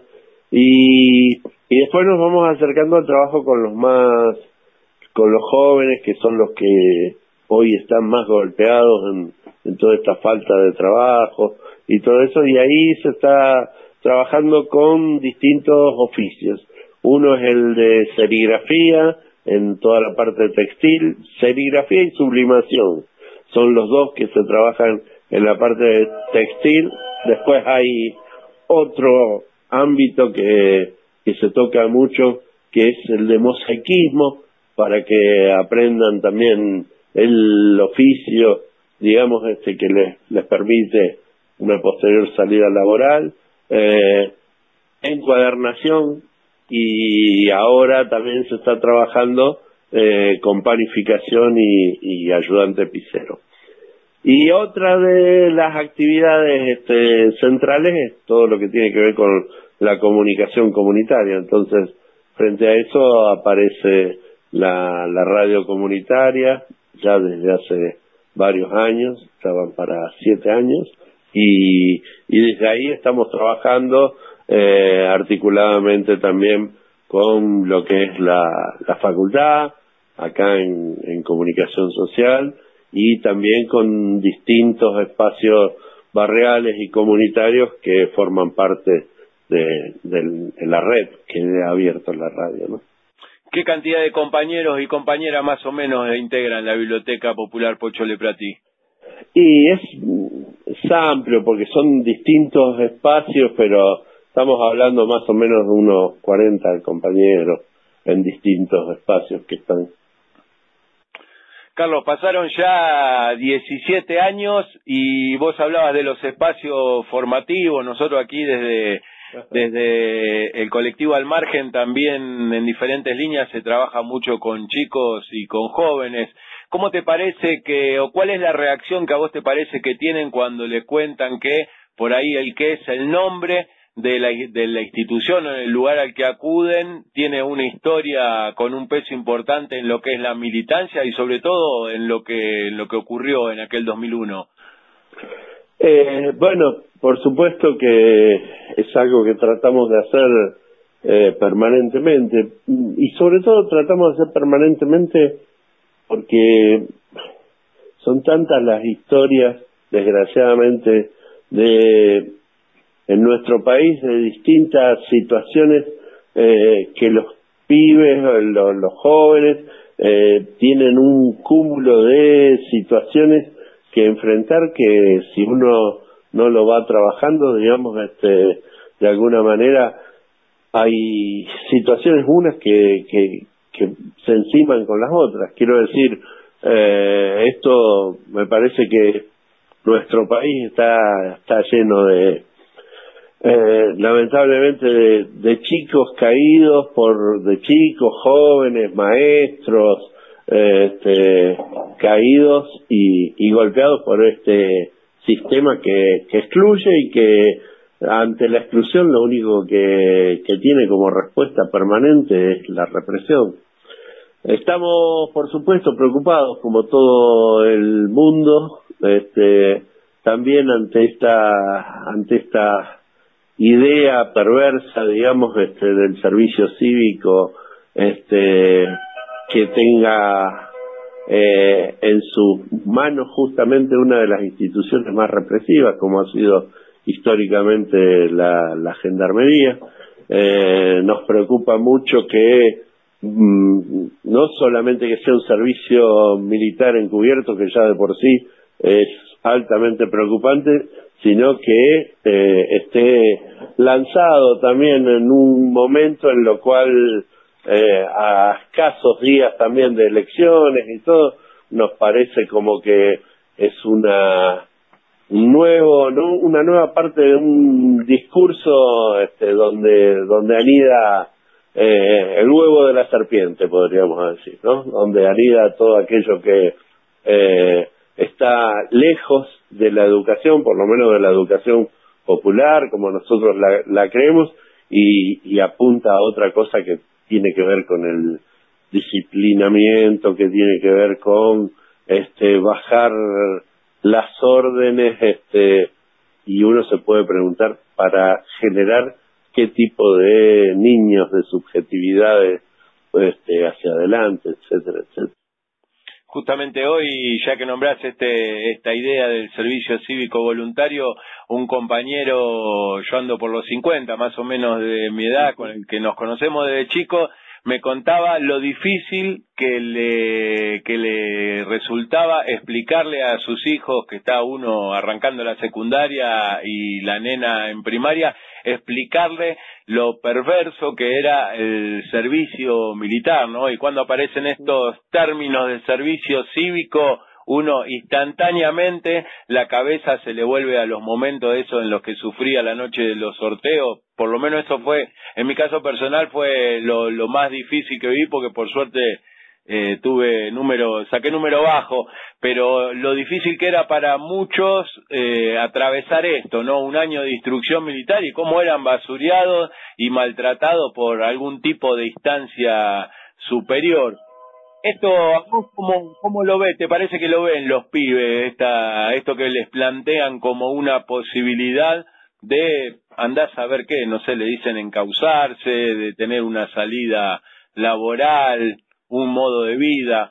y, y después nos vamos acercando al trabajo con los más, con los jóvenes, que son los que hoy están más golpeados en, en toda esta falta de trabajo y todo eso, y ahí se está trabajando con distintos oficios. Uno es el de serigrafía, en toda la parte textil, serigrafía y sublimación. Son los dos que se trabajan en la parte de textil. Después hay otro ámbito que, que se toca mucho, que es el de mosaicismo, para que aprendan también el oficio, digamos, este que les, les permite una posterior salida laboral, eh, encuadernación, y ahora también se está trabajando eh, con panificación y, y ayudante pisero. Y otra de las actividades este, centrales es todo lo que tiene que ver con la comunicación comunitaria. Entonces, frente a eso aparece la, la radio comunitaria, ya desde hace varios años, ya van para siete años, y, y desde ahí estamos trabajando eh, articuladamente también con lo que es la, la facultad, acá en, en comunicación social, y también con distintos espacios barriales y comunitarios que forman parte de, de, de la red que ha abierto la radio, ¿no? ¿Qué cantidad de compañeros y compañeras más o menos integran la Biblioteca Popular Pocho Lepratí? Y es, es amplio porque son distintos espacios, pero estamos hablando más o menos de unos cuarenta compañeros en distintos espacios que están. Carlos, pasaron ya diecisiete años y vos hablabas de los espacios formativos. Nosotros aquí desde desde el colectivo Al Margen también en diferentes líneas se trabaja mucho con chicos y con jóvenes. ¿Cómo te parece que, o cuál es la reacción que a vos te parece que tienen cuando le cuentan que por ahí el que es el nombre de la, de la institución o el lugar al que acuden tiene una historia con un peso importante en lo que es la militancia y sobre todo en lo que, en lo que ocurrió en aquel dos mil uno? Eh, bueno, por supuesto que es algo que tratamos de hacer eh, permanentemente, y sobre todo tratamos de hacer permanentemente porque son tantas las historias, desgraciadamente, de en nuestro país, de distintas situaciones eh, que los pibes, los, los jóvenes, eh, tienen un cúmulo de situaciones que enfrentar, que si uno no lo va trabajando, digamos, este, de alguna manera, hay situaciones unas que, que, que se enciman con las otras. Quiero decir, eh, esto me parece que nuestro país está, está lleno de, eh, lamentablemente, de, de chicos caídos por, de chicos, jóvenes, maestros, este, caídos y, y golpeados por este sistema que, que excluye y que ante la exclusión lo único que, que tiene como respuesta permanente es la represión. Estamos, por supuesto, preocupados como todo el mundo, este, también ante esta, ante esta idea perversa, digamos, este, del servicio cívico, este, que tenga eh, en sus manos justamente una de las instituciones más represivas, como ha sido históricamente la, la gendarmería. Eh, nos preocupa mucho que mm, no solamente que sea un servicio militar encubierto, que ya de por sí es altamente preocupante, sino que eh, esté lanzado también en un momento en lo cual Eh, a escasos días también de elecciones y todo, nos parece como que es una un nuevo, ¿no? una nueva parte de un discurso este, donde donde anida eh, el huevo de la serpiente, podríamos decir, ¿no? Donde anida todo aquello que eh, está lejos de la educación, por lo menos de la educación popular, como nosotros la, la creemos, y, y apunta a otra cosa que tiene que ver con el disciplinamiento, que tiene que ver con este bajar las órdenes, este y uno se puede preguntar para generar qué tipo de niños, de subjetividades este, hacia adelante, etcétera, etcétera. Justamente hoy, ya que nombrás este, esta idea del servicio cívico voluntario, un compañero, yo ando por los cincuenta, más o menos de mi edad, con el que nos conocemos desde chico, me contaba lo difícil que le que le resultaba explicarle a sus hijos, que está uno arrancando la secundaria y la nena en primaria, explicarle lo perverso que era el servicio militar, ¿no? Y cuando aparecen estos términos de servicio cívico, uno instantáneamente la cabeza se le vuelve a los momentos esos en los que sufría la noche de los sorteos. Por lo menos eso fue, en mi caso personal, fue lo, lo más difícil que viví, porque por suerte eh, tuve número, saqué número bajo, pero lo difícil que era para muchos eh, atravesar esto, ¿no? Un año de instrucción militar y cómo eran basureados y maltratados por algún tipo de instancia superior. Esto, ¿cómo, cómo lo ves? ¿Te parece que lo ven los pibes, esta, esto que les plantean como una posibilidad de, andar a ver qué, no sé, le dicen encauzarse, de tener una salida laboral, un modo de vida?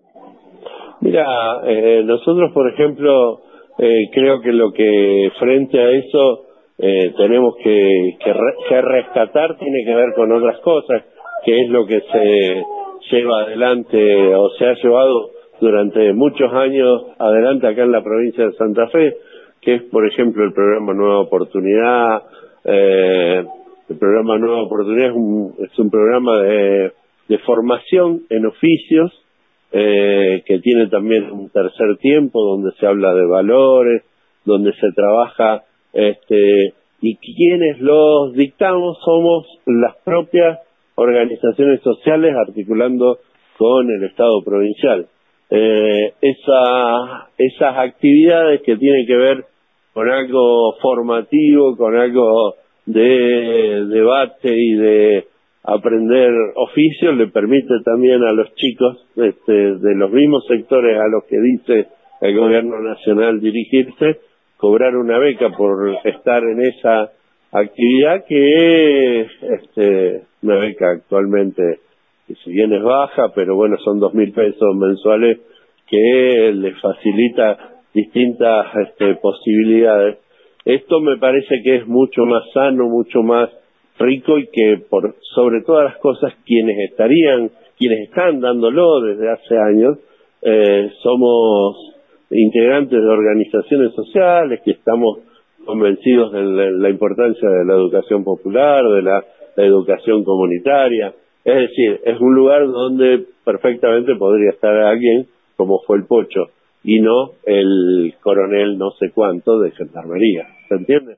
Mira, eh, nosotros, por ejemplo, eh, creo que lo que frente a eso eh, tenemos que, que, re, que rescatar tiene que ver con otras cosas, que es lo que se lleva adelante o se ha llevado durante muchos años adelante acá en la provincia de Santa Fe, que es, por ejemplo, el programa Nueva Oportunidad. Eh, el programa Nueva Oportunidad es un, es un programa de, de formación en oficios, eh, que tiene también un tercer tiempo donde se habla de valores, donde se trabaja, este, y quienes los dictamos somos las propias organizaciones sociales articulando con el Estado provincial. Eh, esa, esas actividades que tienen que ver con algo formativo, con algo de debate y de aprender oficios, le permite también a los chicos este, de los mismos sectores a los que dice el gobierno nacional dirigirse, cobrar una beca por estar en esa actividad, que es este, una beca actualmente, que si bien es baja, pero bueno, son dos mil pesos mensuales que les facilita distintas este, posibilidades. Esto me parece que es mucho más sano, mucho más rico, y que por sobre todas las cosas quienes estarían, quienes están dándolo desde hace años, eh, somos integrantes de organizaciones sociales que estamos convencidos de la, la importancia de la educación popular, de la, la educación comunitaria. Es decir, es un lugar donde perfectamente podría estar alguien como fue el Pocho y no el coronel no sé cuánto de gendarmería. ¿Se entiende?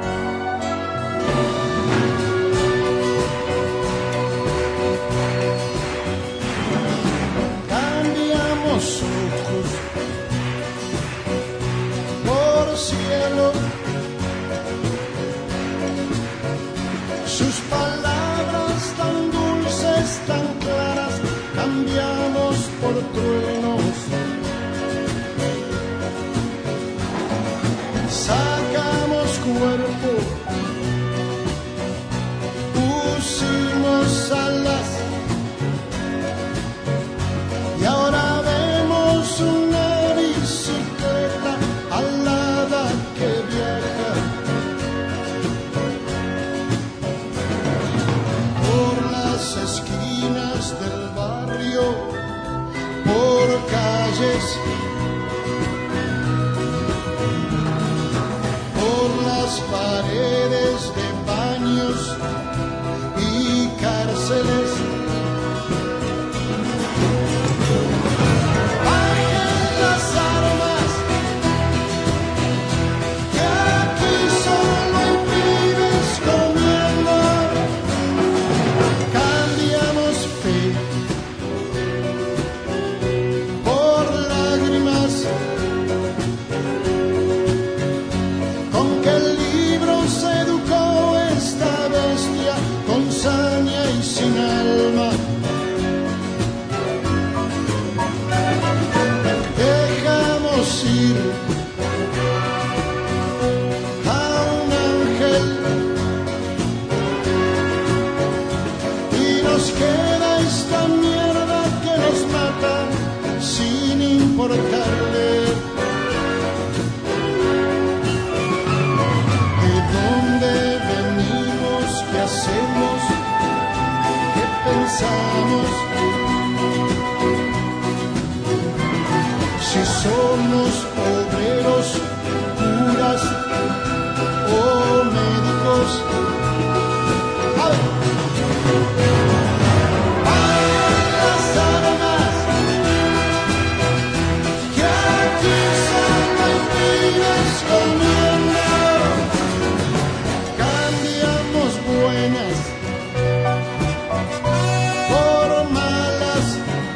Cambiamos ojos por cielo, sus palabras tan dulces, tan claras, cambiamos por truenos. Sacamos cuerpo, pusimos alas, y ahora vemos una bicicleta alada que viaja por las esquinas del barrio, por calles, por las paredes de baños y cárceles. Bajen las armas, Campesinos, obreros, curas o médicos. A ver. Las armas, que aquí solo hay pibes comiendo. Cambiamos buenas por malas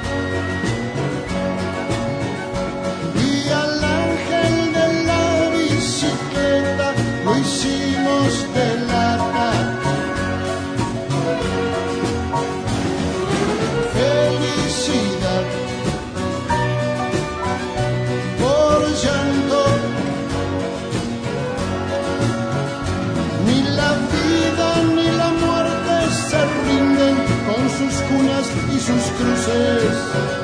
y al ángel de la bicicleta lo hicimos de lata. Felicidad por llanto, ni la vida ni la muerte se rinden con sus cunas y sus cruces.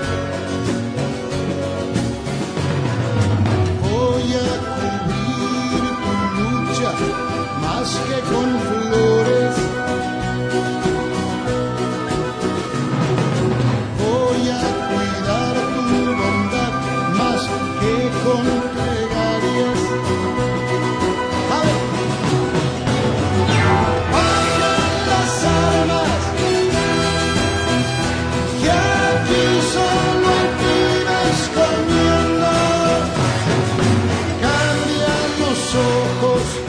Voy a cubrir tu lucha más que con flores. Voy a cuidar tu bondad más que con plegarias. A ver. Pongan las armas, que aquí solo hay pibes comiendo. Cambian los ojos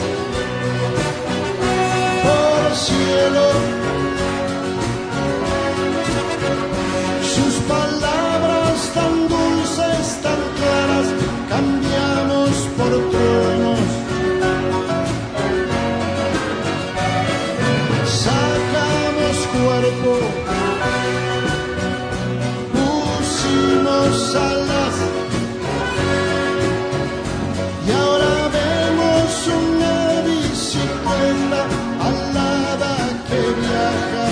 por cielo. Sus palabras tan dulces, tan claras, cambiamos por truenos. Sacamos cuerpo, pusimos alas, y ahora vemos una bicicleta alada que viaja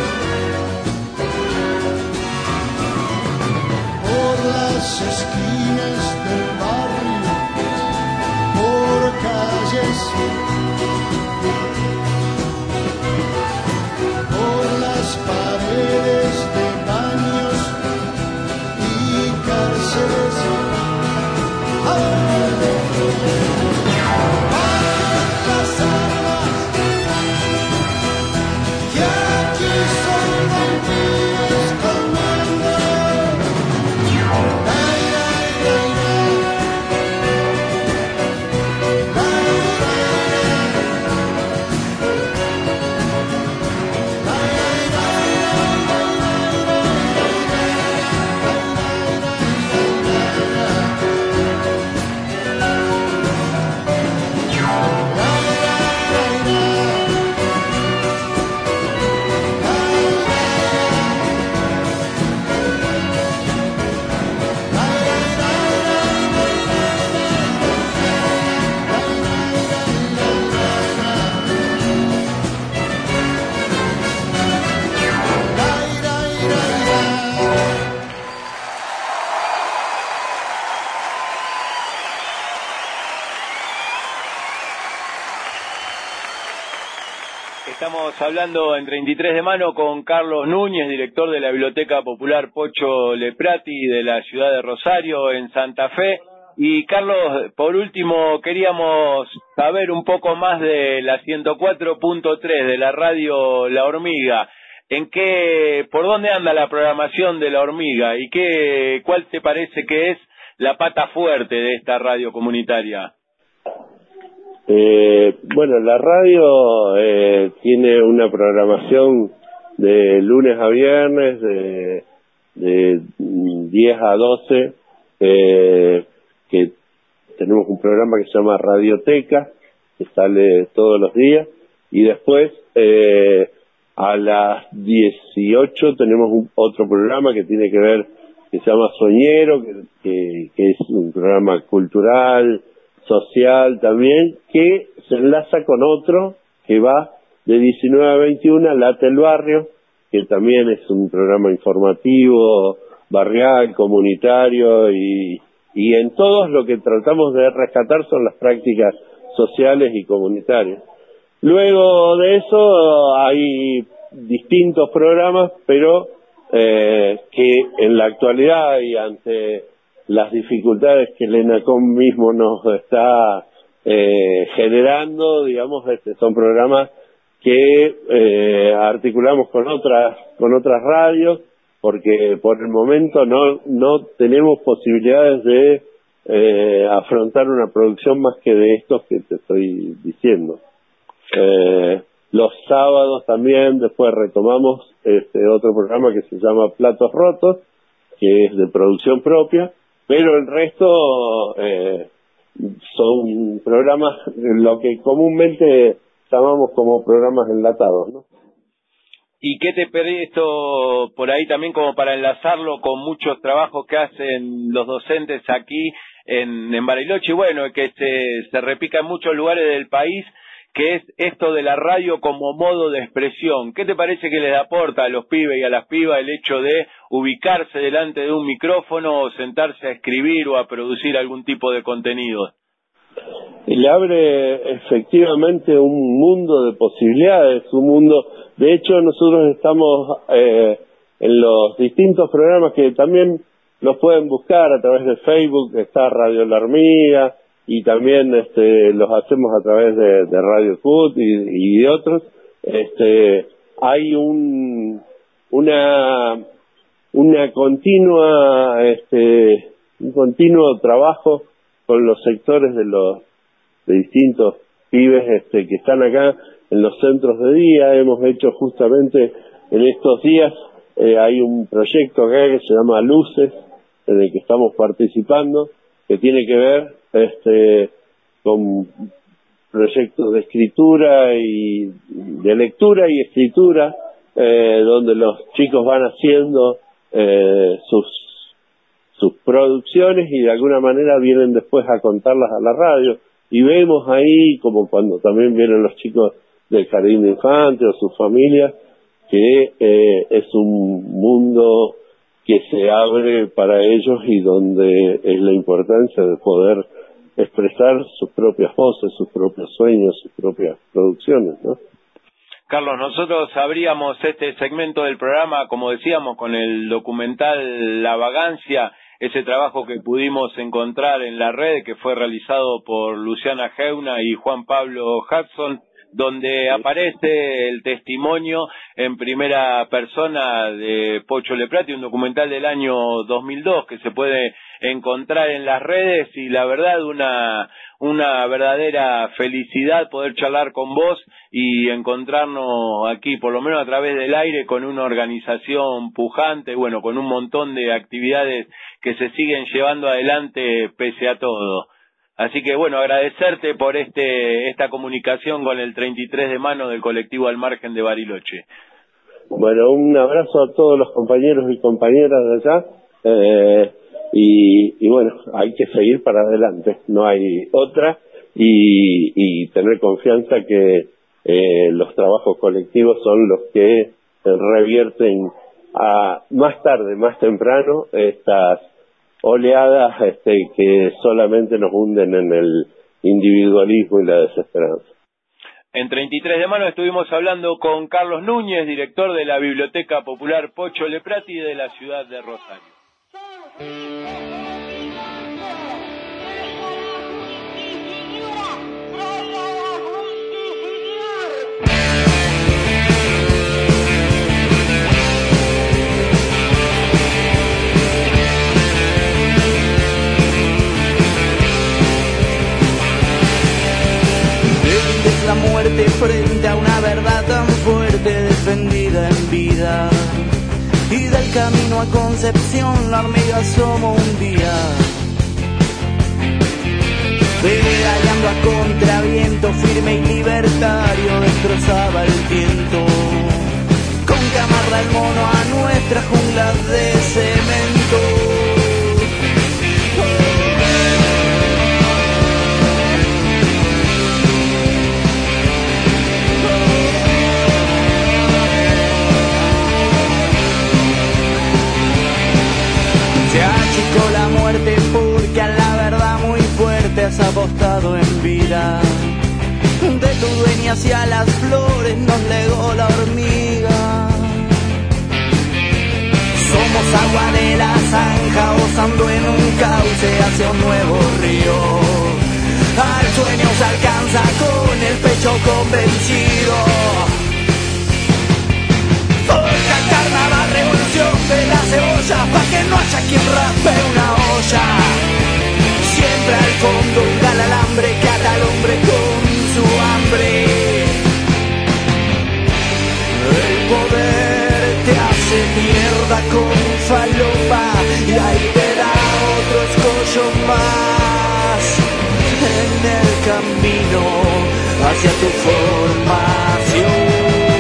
por las esquinas del barrio, por calles, por las paredes de baños y cárceles. ¡Ah! Las armas, que aquí solo hay pibes comiendo. Ay, ay, ay, ay. Estamos hablando en treinta y tres de mano con Carlos Núñez, director de la Biblioteca Popular Pocho Leprati de la ciudad de Rosario, en Santa Fe. Y Carlos, por último, queríamos saber un poco más de la ciento cuatro punto tres de la radio La Hormiga. ¿En qué, por dónde anda la programación de La Hormiga y qué, cuál te parece que es la pata fuerte de esta radio comunitaria? Eh, bueno, la radio eh, tiene una programación de lunes a viernes de, de diez a doce, eh, que tenemos un programa que se llama Radioteca, que sale todos los días, y después eh, a las dieciocho tenemos un, otro programa que tiene que ver, que se llama Soñero, que, que, que es un programa cultural, social también, que se enlaza con otro que va de diecinueve a veintiuna, Late el Barrio, que también es un programa informativo, barrial, comunitario, y, y en todos lo que tratamos de rescatar son las prácticas sociales y comunitarias. Luego de eso hay distintos programas, pero eh, que en la actualidad y ante las dificultades que el ENACOM mismo nos está eh, generando, digamos, este, son programas que eh, articulamos con otras con otras radios, porque por el momento no no tenemos posibilidades de eh, afrontar una producción más que de estos que te estoy diciendo. Eh, los sábados también después retomamos este otro programa que se llama Platos Rotos, que es de producción propia, pero el resto eh, son programas, lo que comúnmente llamamos como programas enlatados, ¿no? ¿Y qué te pedí esto por ahí también como para enlazarlo con muchos trabajos que hacen los docentes aquí en, en Bariloche? Y bueno, que se, se repica en muchos lugares del país, que es esto de la radio como modo de expresión. ¿Qué te parece que les aporta a los pibes y a las pibas el hecho de ubicarse delante de un micrófono o sentarse a escribir o a producir algún tipo de contenido? Le abre efectivamente un mundo de posibilidades, un mundo. De hecho, nosotros estamos eh, en los distintos programas que también los pueden buscar a través de Facebook, está Radio La Hormiga, y también este, los hacemos a través de, de Radio Cut y, y de otros. Este, hay un una una continua este un continuo trabajo con los sectores de los de distintos pibes este, que están acá en los centros de día. Hemos hecho justamente en estos días, eh, hay un proyecto acá que se llama Luces, en el que estamos participando, que tiene que ver este, con proyectos de escritura y de lectura y escritura, eh, donde los chicos van haciendo eh, sus sus producciones y de alguna manera vienen después a contarlas a la radio, y vemos ahí, como cuando también vienen los chicos del jardín de infantes o sus familias, que eh, es un mundo que se abre para ellos y donde es la importancia de poder expresar sus propias voces, sus propios sueños, sus propias producciones, ¿no? Carlos, nosotros abríamos este segmento del programa, como decíamos, con el documental La Vagancia, ese trabajo que pudimos encontrar en la red, que fue realizado por Luciana Geuna y Juan Pablo Hudson, donde aparece el testimonio en primera persona de Pocho Leprati, un documental del año dos mil dos que se puede encontrar en las redes, y la verdad una una verdadera felicidad poder charlar con vos y encontrarnos aquí, por lo menos a través del aire, con una organización pujante, bueno, con un montón de actividades que se siguen llevando adelante pese a todo. Así que bueno, agradecerte por este esta comunicación con el treinta y tres de mano del colectivo Al Margen de Bariloche. Bueno, un abrazo a todos los compañeros y compañeras de allá, eh, y, y bueno, hay que seguir para adelante, no hay otra, y, y tener confianza que eh, los trabajos colectivos son los que revierten a más tarde, más temprano, estas oleadas este, que solamente nos hunden en el individualismo y la desesperanza. En treinta y tres de mano estuvimos hablando con Carlos Núñez, director de la Biblioteca Popular Pocho Leprati de la ciudad de Rosario. La muerte frente a una verdad tan fuerte defendida en vida, y del camino a Concepción la hormiga asomó un día, pedaleando a contraviento firme y libertario destrozaba el viento, con Camarra el mono a nuestra jungla de cemento. Con la muerte porque a la verdad muy fuerte has apostado en vida. De tu dueña hacia las flores nos legó la hormiga. Somos agua de la zanja osando en un cauce sueños alcanza con el pecho convencido. Polka, carnaval, revolución de la cebolla, pa' que no haya quien raspe una olla. Siempre al fondo irá el alambre que ata al hombre con su hambre. El poder te hace mierda con falopa y ahí te da otro escollo más en el camino hacia tu formación.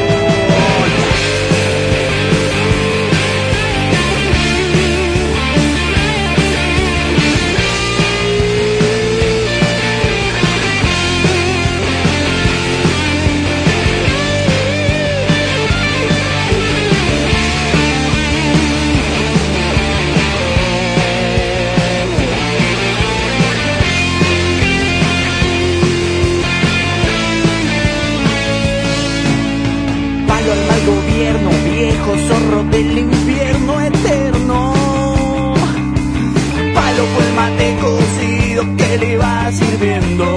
Gobierno, viejo zorro del invierno eterno. Palo por el mate cocido que le va sirviendo.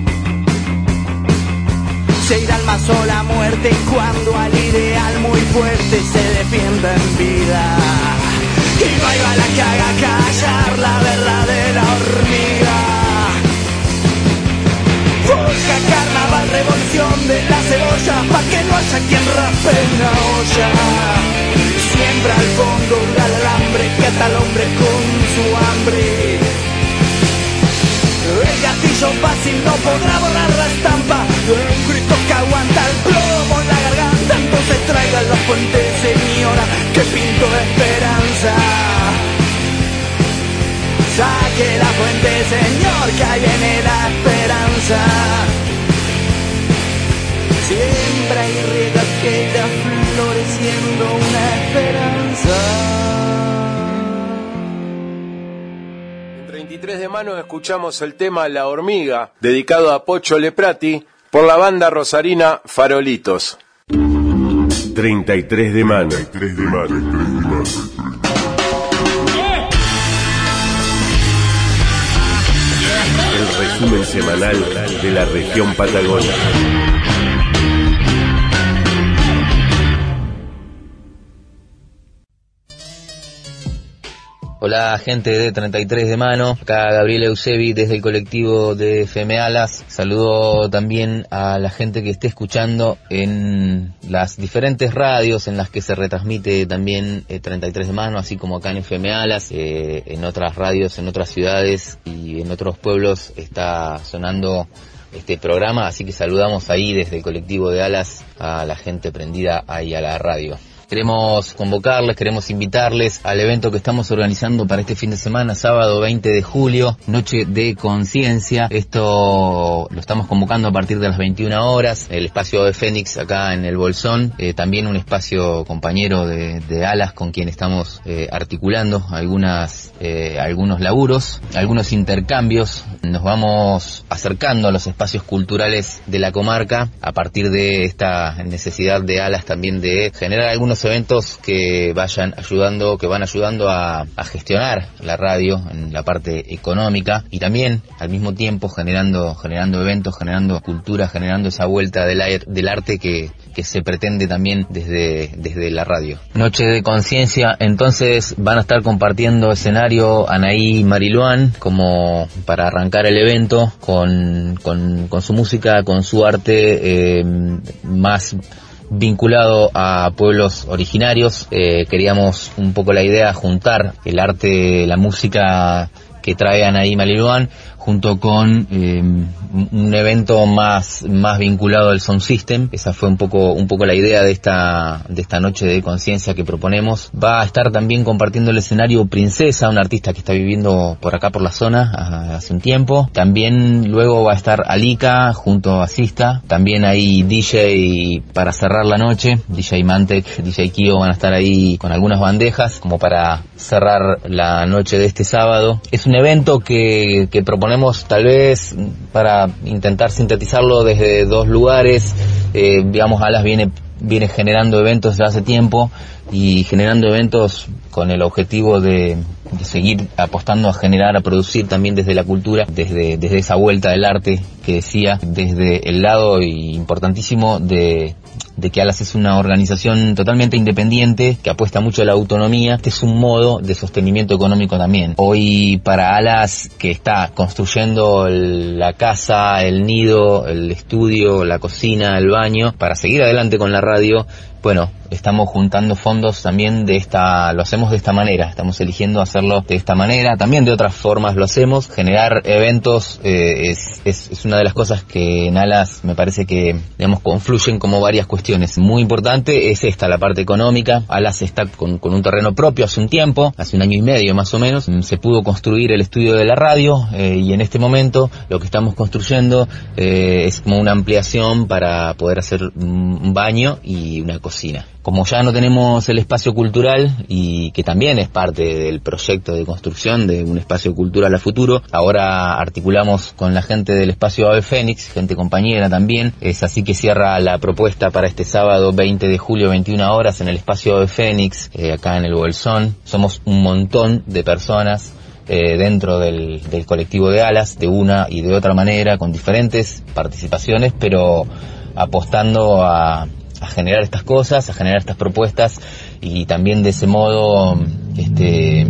Se irá al mazo la muerte cuando al ideal muy fuerte se defienda en vida. Y no hay bala que haga callar la verdad de la hormiga. Polka, carnaval, revolución de la cebolla, pa' que no haya quien raspe una olla. Siempre al fondo irá el alambre que ata al hombre con su hambre. El gatillo fácil no podrá borrar la estampa de un grito que aguanta el plomo en la garganta. Entonces traiga la fuente, señora, que pinto esperanza. Saque la fuente, señor, que ahí viene la esperanza. Siembra y riega que irá floreciendo una esperanza. En treinta y tres de mano escuchamos el tema La Hormiga, dedicado a Pocho Leprati, por la banda rosarina Farolitos. treinta y tres de mano. treinta y tres de mano. El resumen semanal de la región Patagonia. Hola gente de treinta y tres de mano, acá Gabriel Eusebi desde el colectivo de F M Alas. Saludo también a la gente que esté escuchando en las diferentes radios en las que se retransmite también eh, treinta y tres de mano, así como acá en F M Alas, eh, en otras radios, en otras ciudades y en otros pueblos está sonando este programa, así que saludamos ahí desde el colectivo de Alas a la gente prendida ahí a la radio. Queremos convocarles, queremos invitarles al evento que estamos organizando para este fin de semana, sábado veinte de julio, Noche de Conciencia. Esto lo estamos convocando a partir de las veintiuna horas, el espacio de Fénix acá en el Bolsón, eh, también un espacio compañero de, de Alas con quien estamos eh, articulando algunas eh, algunos laburos, algunos intercambios. Nos vamos acercando a los espacios culturales de la comarca a partir de esta necesidad de Alas también de generar algunos eventos que vayan ayudando, que van ayudando a, a gestionar la radio en la parte económica y también al mismo tiempo generando generando eventos, generando cultura, generando esa vuelta del, del arte que, que se pretende también desde, desde la radio. Noche de Conciencia, entonces van a estar compartiendo escenario Anaí Mariluán como para arrancar el evento con, con, con su música, con su arte eh, más vinculado a pueblos originarios. Eh, queríamos un poco la idea juntar el arte, la música que trae Anaí Mariluán junto con eh, un evento más más vinculado al sound system. Esa fue un poco un poco la idea de esta de esta noche de conciencia que proponemos. Va a estar también compartiendo el escenario Princesa, una artista que está viviendo por acá por la zona hace un tiempo. También luego va a estar Alika junto a Sista. También hay D J para cerrar la noche, D J Mantec, D J Kio van a estar ahí con algunas bandejas como para cerrar la noche de este sábado. Es un evento que, que proponemos tal vez para intentar sintetizarlo desde dos lugares. Eh, digamos, Alas viene viene generando eventos desde hace tiempo, y generando eventos con el objetivo de, de seguir apostando a generar, a producir también desde la cultura, desde, desde esa vuelta del arte que decía, desde el lado importantísimo de, de que Alas es una organización totalmente independiente, que apuesta mucho a la autonomía. Este es un modo de sostenimiento económico también. Hoy para Alas, que está construyendo el, la casa, el nido, el estudio, la cocina, el baño, para seguir adelante con la radio, bueno, estamos juntando fondos también de esta, lo hacemos de esta manera, estamos eligiendo hacerlo de esta manera, también de otras formas lo hacemos. Generar eventos eh, es, es, es una de las cosas que en Alas me parece que, digamos, confluyen como varias cuestiones. Muy importante es esta, la parte económica. Alas está con, con un terreno propio hace un tiempo, hace un año y medio más o menos, se pudo construir el estudio de la radio eh, y en este momento lo que estamos construyendo eh, es como una ampliación para poder hacer un baño y una cocina. Como ya no tenemos el espacio cultural, y que también es parte del proyecto de construcción de un espacio cultural a futuro, ahora articulamos con la gente del espacio Ave Fénix, gente compañera también. Es así que cierra la propuesta para este sábado veinte de julio, veintiuna horas, en el espacio Ave Fénix, eh, acá en el Bolsón. Somos un montón de personas eh, dentro del, del colectivo de Alas, de una y de otra manera, con diferentes participaciones, pero apostando a a generar estas cosas, a generar estas propuestas, y también de ese modo, este,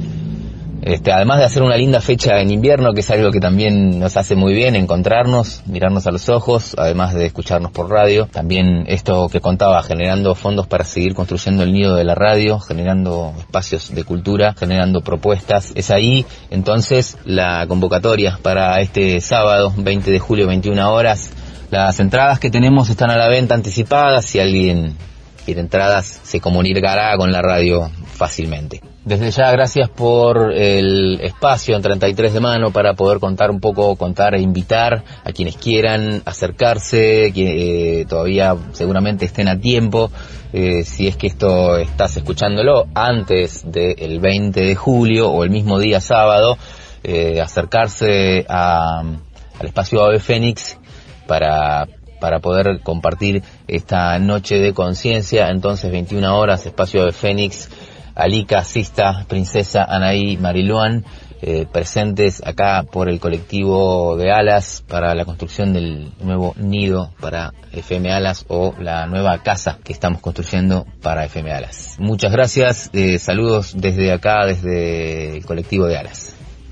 este, además de hacer una linda fecha en invierno, que es algo que también nos hace muy bien, encontrarnos, mirarnos a los ojos, además de escucharnos por radio, también esto que contaba, generando fondos para seguir construyendo el nido de la radio, generando espacios de cultura, generando propuestas. Es ahí entonces la convocatoria para este sábado veinte de julio, veintiuna horas. Las entradas que tenemos están a la venta anticipadas. Si alguien quiere entradas, se comunicará con la radio fácilmente. Desde ya, gracias por el espacio en treinta y tres de mano para poder contar un poco, contar e invitar a quienes quieran acercarse, que eh, todavía seguramente estén a tiempo. Eh, si es que esto estás escuchándolo antes del veinte de julio o el mismo día sábado, eh, acercarse a, al espacio Ave Fénix para para poder compartir esta noche de conciencia. Entonces, veintiuna horas, espacio de Fénix, Alica, Sista, Princesa, Anaí, Mariluán, eh, presentes acá por el colectivo de Alas para la construcción del nuevo nido para F M Alas, o la nueva casa que estamos construyendo para F M Alas. Muchas gracias, eh, saludos desde acá, desde el colectivo de Alas.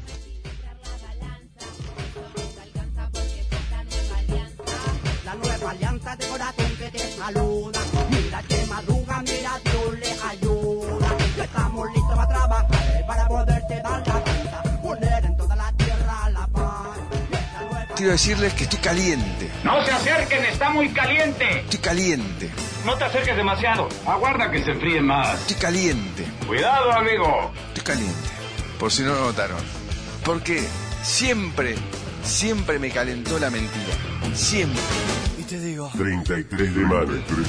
De corazón que te saluda, mira que madruga, mira Dios le ayuda. Estamos listos para trabajar, para poderte dar la vida, poner en toda la tierra la paz. Quiero decirles que estoy caliente. No se acerquen, está muy caliente. Estoy caliente. No te acerques demasiado, aguarda que se enfríe más. Estoy caliente. Cuidado, amigo. Estoy caliente, por si no lo notaron. Porque siempre, siempre me calentó la mentira. Siempre. Te digo. treinta y tres de mayo.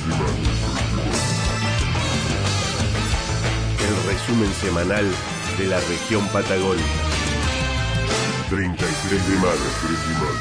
El resumen semanal de la región patagónica. treinta y tres de mayo.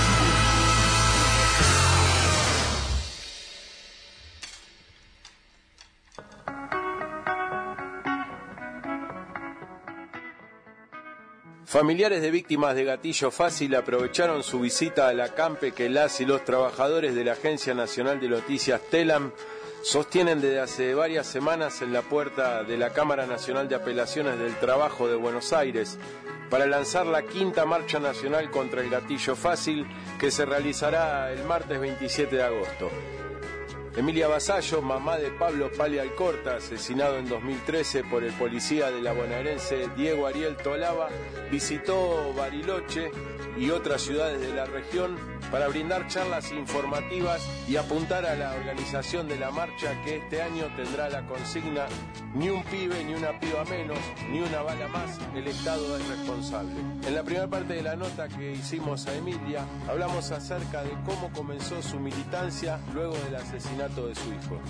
Familiares de víctimas de gatillo fácil aprovecharon su visita al acampe que las y los trabajadores de la Agencia Nacional de Noticias TELAM sostienen desde hace varias semanas en la puerta de la Cámara Nacional de Apelaciones del Trabajo de Buenos Aires para lanzar la quinta marcha nacional contra el gatillo fácil, que se realizará el martes veintisiete de agosto. Emilia Vasallo, mamá de Pablo Pali Alcorta, asesinado en dos mil trece por el policía de la bonaerense Diego Ariel Tolaba, visitó Bariloche y otras ciudades de la región para brindar charlas informativas y apuntar a la organización de la marcha, que este año tendrá la consigna "Ni un pibe ni una piba menos, ni una bala más, el Estado es responsable". En la primera parte de la nota que hicimos a Emilia, hablamos acerca de cómo comenzó su militancia luego del asesinato de su hijo. Mi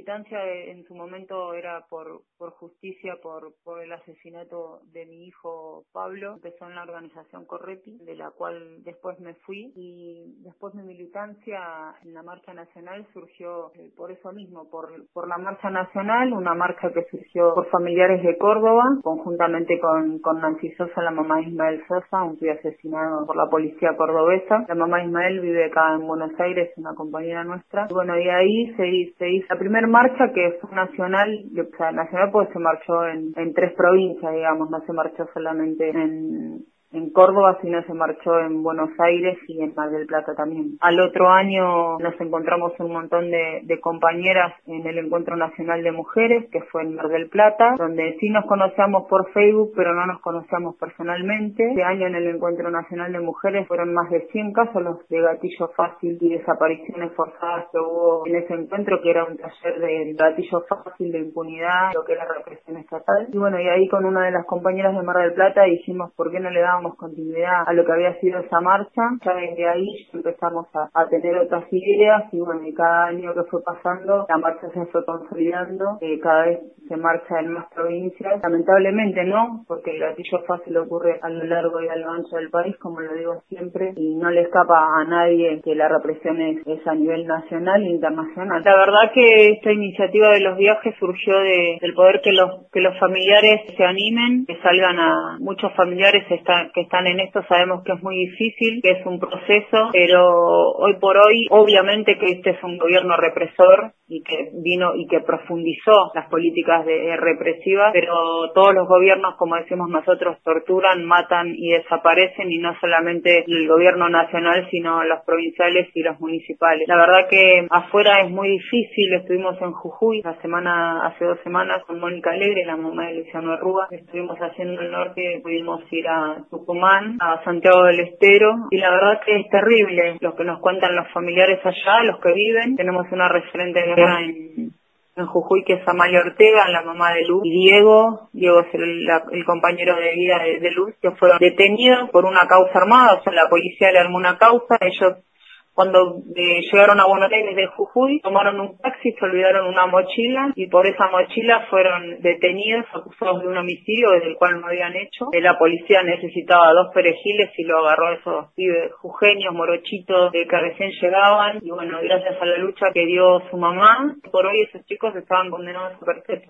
militancia en su momento era por, por justicia, por, por el asesinato de mi hijo Pablo. Empezó en la organización Correpi, de la cual después me fui, y después mi militancia en la Marcha Nacional surgió eh, por eso mismo, por, por la Marcha Nacional, una marcha que surgió por familiares de Córdoba, conjuntamente con, con Nancy Sosa, la mamá de Ismael Sosa, un pibe asesinado por la policía cordobesa. La mamá de Ismael vive acá en Buenos Aires, una compañera nuestra. Y bueno, y ahí se, se hizo la primera marcha, que fue nacional, o sea, nacional porque se marchó en, en tres provincias, digamos, no se marchó solamente en... en Córdoba, sino se marchó en Buenos Aires y en Mar del Plata también. Al otro año nos encontramos un montón de, de compañeras en el Encuentro Nacional de Mujeres, que fue en Mar del Plata, donde sí nos conocíamos por Facebook, pero no nos conocíamos personalmente. Este año en el Encuentro Nacional de Mujeres fueron más de cien casos los de gatillo fácil y desapariciones forzadas que hubo en ese encuentro, que era un taller de gatillo fácil, de impunidad, lo que era represión estatal. Y bueno, y ahí con una de las compañeras de Mar del Plata dijimos, ¿por qué no le dábamos continuidad a lo que había sido esa marcha? Ya desde ahí empezamos a, a tener otras ideas, y bueno, y cada año que fue pasando la marcha se fue consolidando, eh, cada vez se marcha en más provincias, lamentablemente no, porque el gatillo fácil ocurre a lo largo y a lo ancho del país, como lo digo siempre, y no le escapa a nadie que la represión es, es a nivel nacional e internacional. La verdad que esta iniciativa de los viajes surgió de, del poder que los que los familiares se animen, que salgan a muchos familiares están que están en esto. Sabemos que es muy difícil, que es un proceso, pero hoy por hoy, obviamente que este es un gobierno represor y que vino y que profundizó las políticas de, represivas, pero todos los gobiernos, como decimos nosotros, torturan, matan y desaparecen, y no solamente el gobierno nacional, sino los provinciales y los municipales. La verdad que afuera es muy difícil. Estuvimos en Jujuy la semana, hace dos semanas, con Mónica Alegre, la mamá de Luciano Errúa. Estuvimos haciendo el norte, pudimos ir a Tucumán, a Santiago del Estero, y la verdad que es terrible lo que nos cuentan los familiares allá, los que viven. Tenemos una referente de guerra en, en Jujuy, que es Amalia Ortega, la mamá de Luz, y Diego, Diego es el, la, el compañero de vida de, de Luz, que fueron detenidos por una causa armada. O sea, la policía le armó una causa, ellos cuando eh, llegaron a Buenos Aires de Jujuy, tomaron un taxi, se olvidaron una mochila, y por esa mochila fueron detenidos, acusados de un homicidio desde el cual no habían hecho. Eh, la policía necesitaba dos perejiles y lo agarró a esos pibes jujeños, morochitos, eh, que recién llegaban, y bueno, gracias a la lucha que dio su mamá, por hoy esos chicos estaban condenados a perpetuo.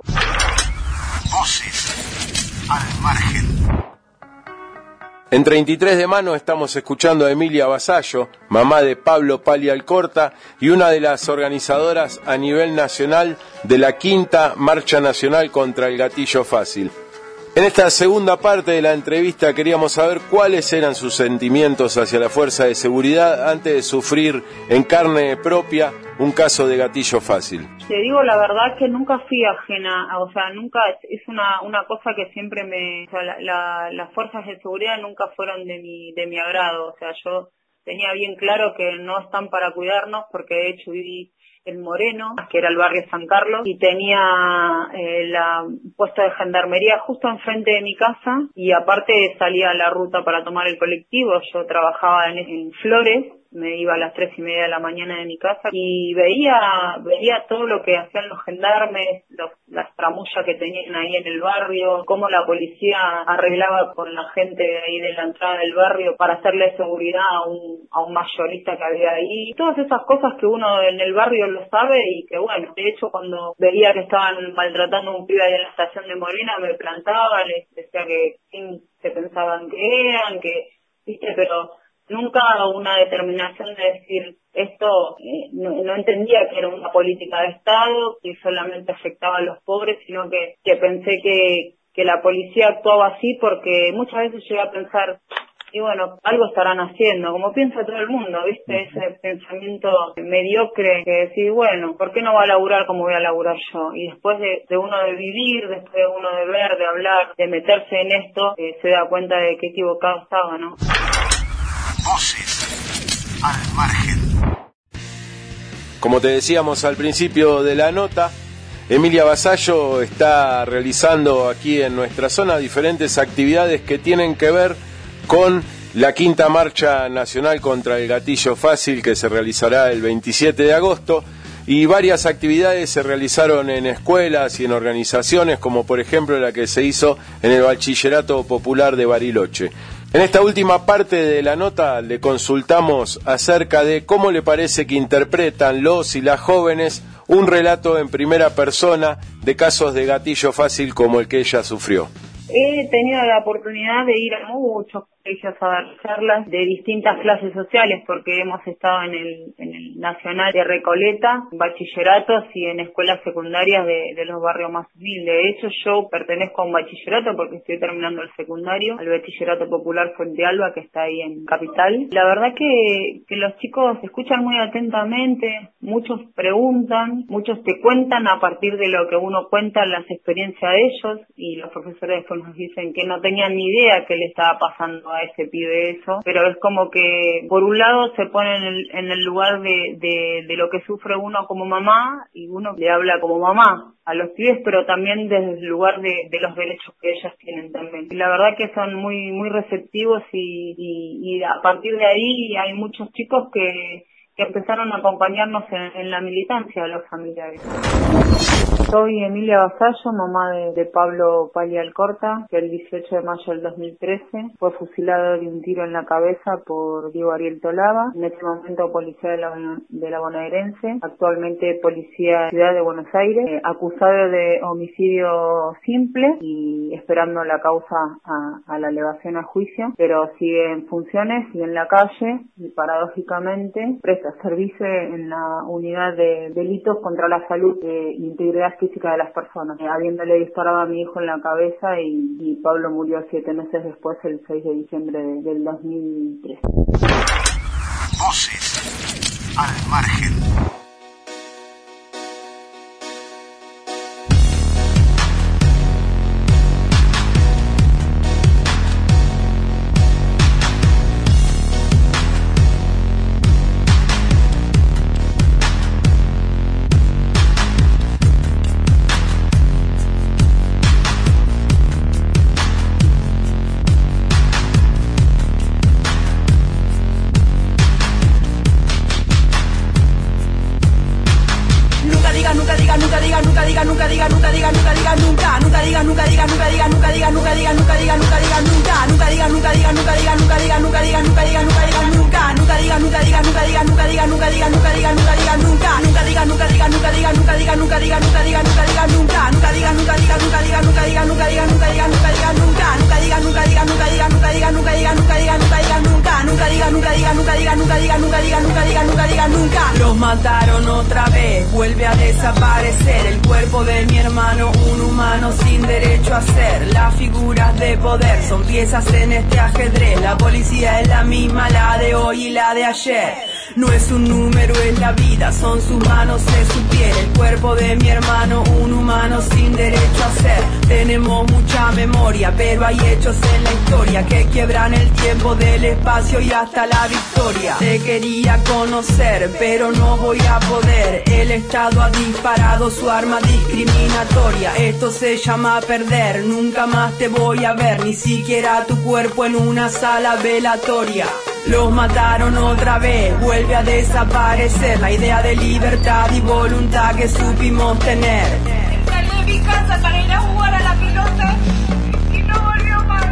Voces al margen. En treinta y tres de mano estamos escuchando a Emilia Vasallo, mamá de Pablo Pali Alcorta y una de las organizadoras a nivel nacional de la quinta Marcha Nacional contra el Gatillo Fácil. En esta segunda parte de la entrevista queríamos saber cuáles eran sus sentimientos hacia la fuerza de seguridad antes de sufrir en carne propia un caso de gatillo fácil. Te digo la verdad que nunca fui ajena, o sea, nunca, es una una cosa que siempre me, o sea, la, la, las fuerzas de seguridad nunca fueron de mi de mi agrado. O sea, yo tenía bien claro que no están para cuidarnos, porque de hecho viví en Moreno, que era el barrio San Carlos, y tenía eh, la puesto de gendarmería justo enfrente de mi casa, y aparte salía a la ruta para tomar el colectivo. Yo trabajaba en, en Flores, me iba a las tres y media de la mañana de mi casa y veía veía todo lo que hacían los gendarmes, los, las tramullas que tenían ahí en el barrio, cómo la policía arreglaba con la gente ahí de la entrada del barrio para hacerle seguridad a un, a un mayorista que había ahí. Todas esas cosas que uno en el barrio lo sabe, y que bueno, de hecho cuando veía que estaban maltratando a un pibe ahí en la estación de Molina, me plantaba, les decía que quién se pensaban que eran, que, viste, pero nunca una determinación de decir esto, eh, no, no entendía que era una política de Estado, que solamente afectaba a los pobres, sino que, que pensé que, que la policía actuaba así porque muchas veces llegué a pensar, y bueno, algo estarán haciendo, como piensa todo el mundo, ¿viste? Ese pensamiento mediocre que decir, bueno, ¿por qué no va a laburar como voy a laburar yo? Y después de, de uno de vivir, después de uno de ver, de hablar, de meterse en esto, eh, se da cuenta de qué equivocado estaba, ¿no? Voces al margen. Como te decíamos al principio de la nota, Emilia Vasallo está realizando aquí en nuestra zona diferentes actividades que tienen que ver con la quinta Marcha Nacional contra el Gatillo Fácil, que se realizará el veintisiete de agosto. y varias actividades se realizaron en escuelas y en organizaciones, como por ejemplo la que se hizo en el Bachillerato Popular de Bariloche. En esta última parte de la nota le consultamos acerca de cómo le parece que interpretan los y las jóvenes un relato en primera persona de casos de gatillo fácil como el que ella sufrió. He tenido la oportunidad de ir a muchos colegios a dar charlas de distintas clases sociales, porque hemos estado en el, en el Nacional de Recoleta, bachilleratos y en escuelas secundarias de, de los barrios más humildes. De hecho, yo pertenezco a un bachillerato porque estoy terminando el secundario, al Bachillerato Popular Fuente Alba, que está ahí en Capital. La verdad que, que los chicos escuchan muy atentamente, muchos preguntan, muchos te cuentan a partir de lo que uno cuenta las experiencias de ellos, y los profesores después nos dicen que no tenían ni idea qué le estaba pasando a ese pibe eso, pero es como que por un lado se pone en el, en el lugar de, de, de lo que sufre uno como mamá, y uno le habla como mamá a los pibes, pero también desde el lugar de, de los derechos que ellas tienen también. Y la verdad que son muy muy receptivos, y, y, y a partir de ahí hay muchos chicos que que empezaron a acompañarnos en, en la militancia de los familiares. Soy Emilia Vasallo, mamá de, de Pablo Pali Alcorta, que el dieciocho de mayo del dos mil trece fue fusilado de un tiro en la cabeza por Diego Ariel Tolaba, en ese momento policía de la, de la bonaerense, actualmente policía de la Ciudad de Buenos Aires, eh, acusado de homicidio simple y esperando la causa a, a la elevación a juicio, pero sigue en funciones, sigue en la calle y paradójicamente presta servicio en la unidad de delitos contra la salud e integridad física de las personas, eh, habiéndole disparado a mi hijo en la cabeza, y, y Pablo murió siete meses después, el seis de diciembre de, del dos mil tres. Voces al margen. Los mataron otra vez, vuelve a desaparecer el cuerpo de mi hermano, un humano sin derecho a ser. Las figuras de poder son piezas en este ajedrez, la policía es la misma, la de hoy y la de ayer. No es un número, es la vida, son sus manos, es su piel. El cuerpo de mi hermano, un humano sin derecho a ser. Tenemos mucha memoria, pero hay hechos en la historia que quiebran el tiempo del espacio y hasta la victoria. Te quería conocer, pero no voy a poder. El Estado ha disparado su arma discriminatoria. Esto se llama perder, nunca más te voy a ver, ni siquiera tu cuerpo en una sala velatoria. Los mataron otra vez, vuelve a desaparecer la idea de libertad y voluntad que supimos tener. Salí de mi casa para ir a jugar a la pelota y no volvió más.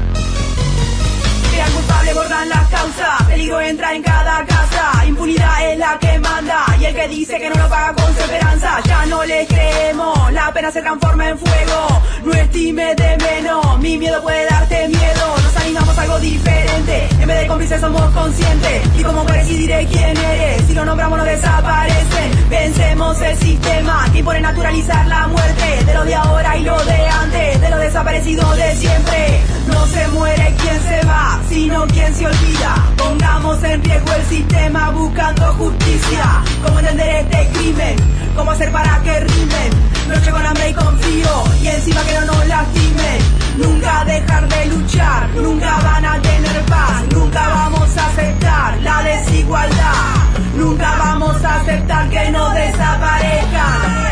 Crean culpable, borran las causas, peligro entra en cada casa, impunidad es la que manda y el que dice que no lo paga con su esperanza, ya no le creemos, la pena se transforma en fuego, no estime de menos, mi miedo puede darte miedo, nos animamos a algo diferente, en vez de cómplices somos conscientes, y como mueres y diré quién eres, si lo nombramos no desaparecen, vencemos el sistema que impone naturalizar la muerte, de lo de ahora y lo de antes, de lo desaparecido de siempre, no se muere quien se va, sino quien se olvida, pongamos en riesgo el sistema buscando justicia, cómo entender este crimen, cómo hacer para que rimen, noche con hambre y con frío, y encima que no nos lastimen, nunca dejar de luchar, nunca van a tener paz, nunca vamos a aceptar la desigualdad, nunca vamos a aceptar que nos desaparezcan.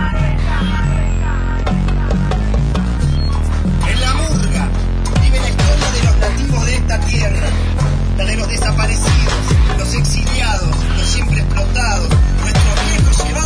En la murga vive la historia de los nativos de esta tierra, la de los desaparecidos, los exiliados, los siempre explotados, nuestros viejos y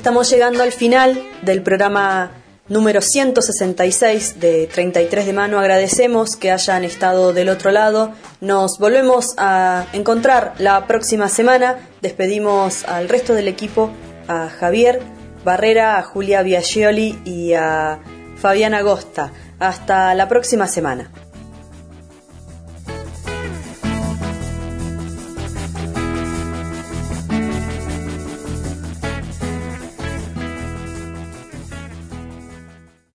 Estamos llegando al final del programa número ciento sesenta y seis de treinta y tres de mano. Agradecemos que hayan estado del otro lado. Nos volvemos a encontrar la próxima semana. Despedimos al resto del equipo, a Javier Barrera, a Julia Biagioli y a Fabián Agosta. Hasta la próxima semana.